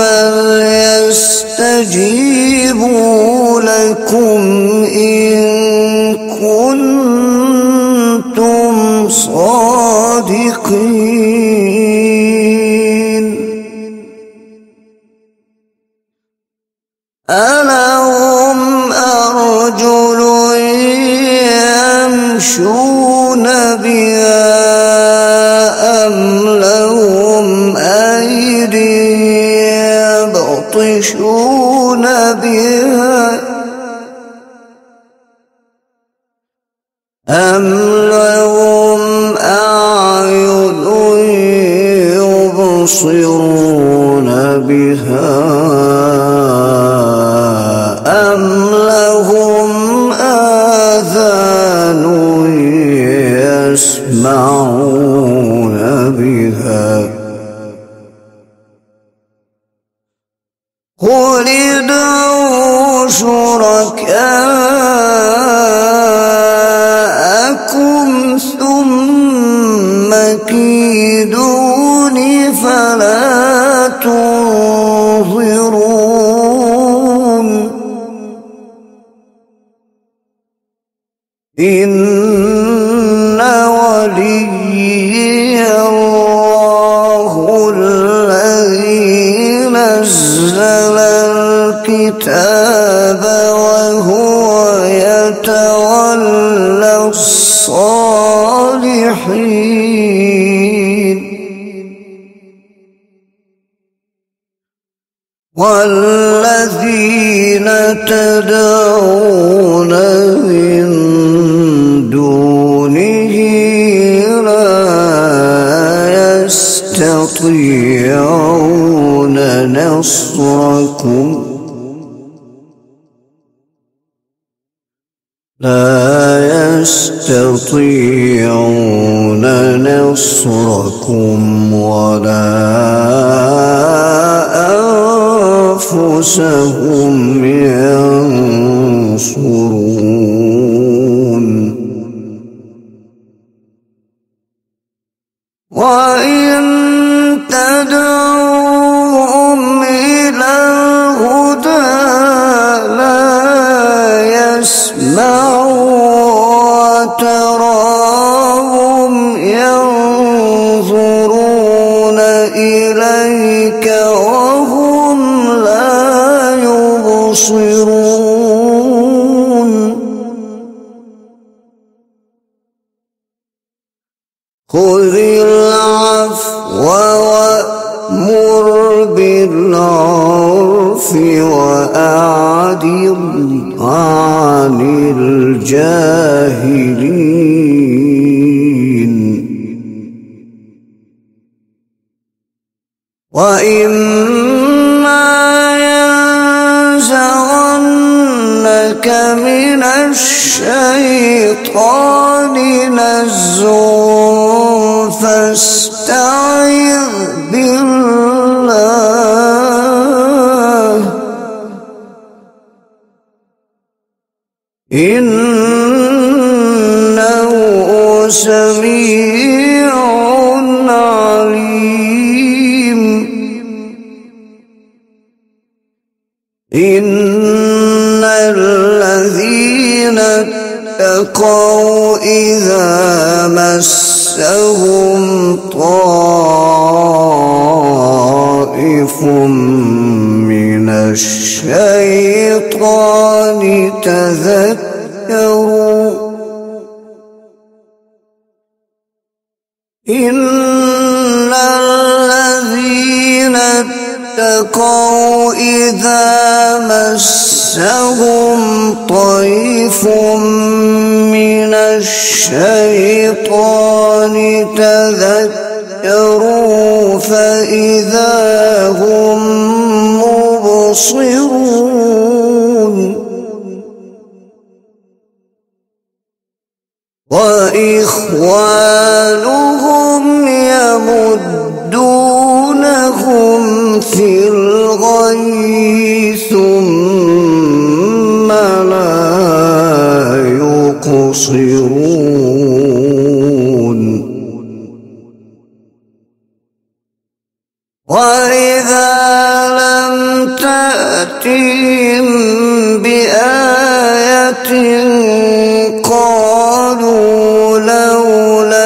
فليستجيبوا لكم إن كنتم صادقين. ألهم أرجل يمشون بها أم لهم أيدي يبطشون بها أم لهم أعين يبصرون بها أم لهم آذان يسمعون بها قل ادعوا شركاءكم ثم إن وليي الله الذي نزل الكتاب وهو يتولى الصالحين والذين تدعون من دونه لا يستطيعون نصركم لا يستطيعون نصركم ولا أنفسهم ينصرون وإن تدعوهم إلى الهدى لا يسمعوا وتراهم ينظرون إليك وهم لا يبصرون خذ العفو وأمر بالعرف وأعرض عن الجاهلين وإما ينزغنك من الشيطان نزغ فاستعذ بالله إنه سميع عليم إن الذين اتقوا إذا مسهم طائف من الشيطان تذكروا إن الذين اتقوا إذا مسهم طيف من الشيطان تذكروا فإذا هم مبصرون وإخوانهم يمدونهم في الغي ثم لا يقصرون وإذا لم تأتهم بآية قالوا لولا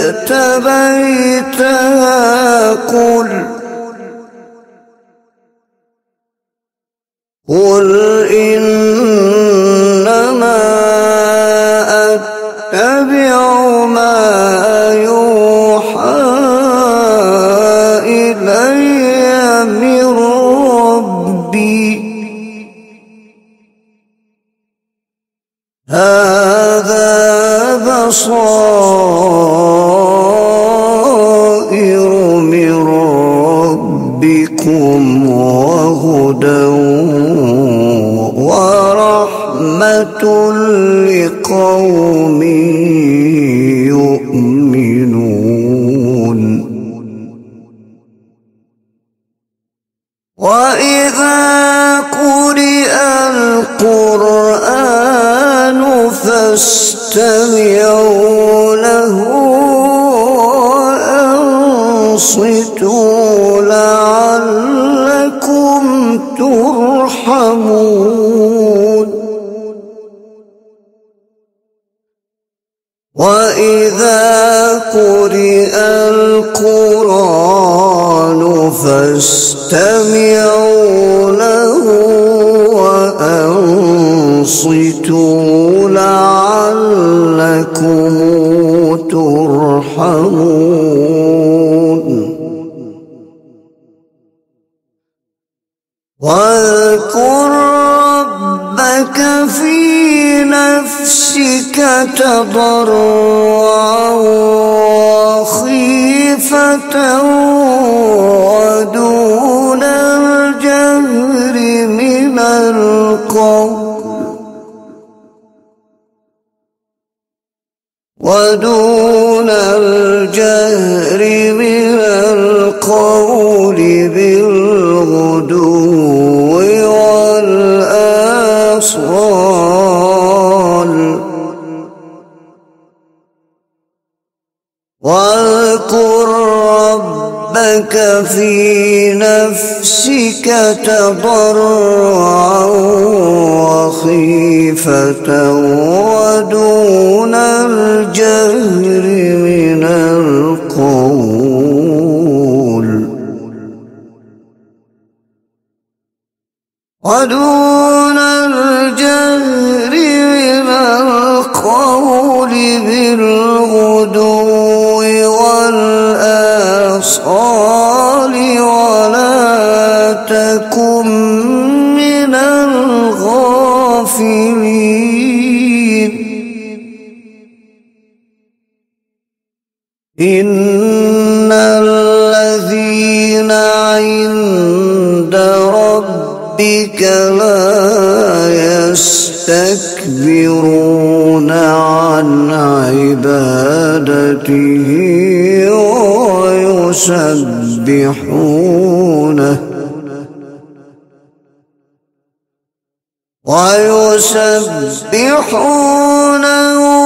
اجتبيتها قل قل إنما أتبع ما يوحى إلي من ربي هذا بصائر من ربكم وهدى ورحمة لقوم يؤمنون وإذا قرئ القرآن فاستمعوا له وأنصتوا لعلكم ترحمون وإذا قرئ القرآن فاستمعوا له وأنصتوا لعلكم ترحمون. واذكر ربك في نفسك تضرعا وخيفة ودون الجهر من القول ودون الجهر من القول بالغدو والآصال. واذكر ربك في نفسك تضرعا وخيفة ودون الجهر من القول ودون الجهر من القول بالغدو والآصال ولا تكن من الغافلين. إن الذين عند ربك لا يستكبرون عن عبادته ويسبحونه ويسبحونه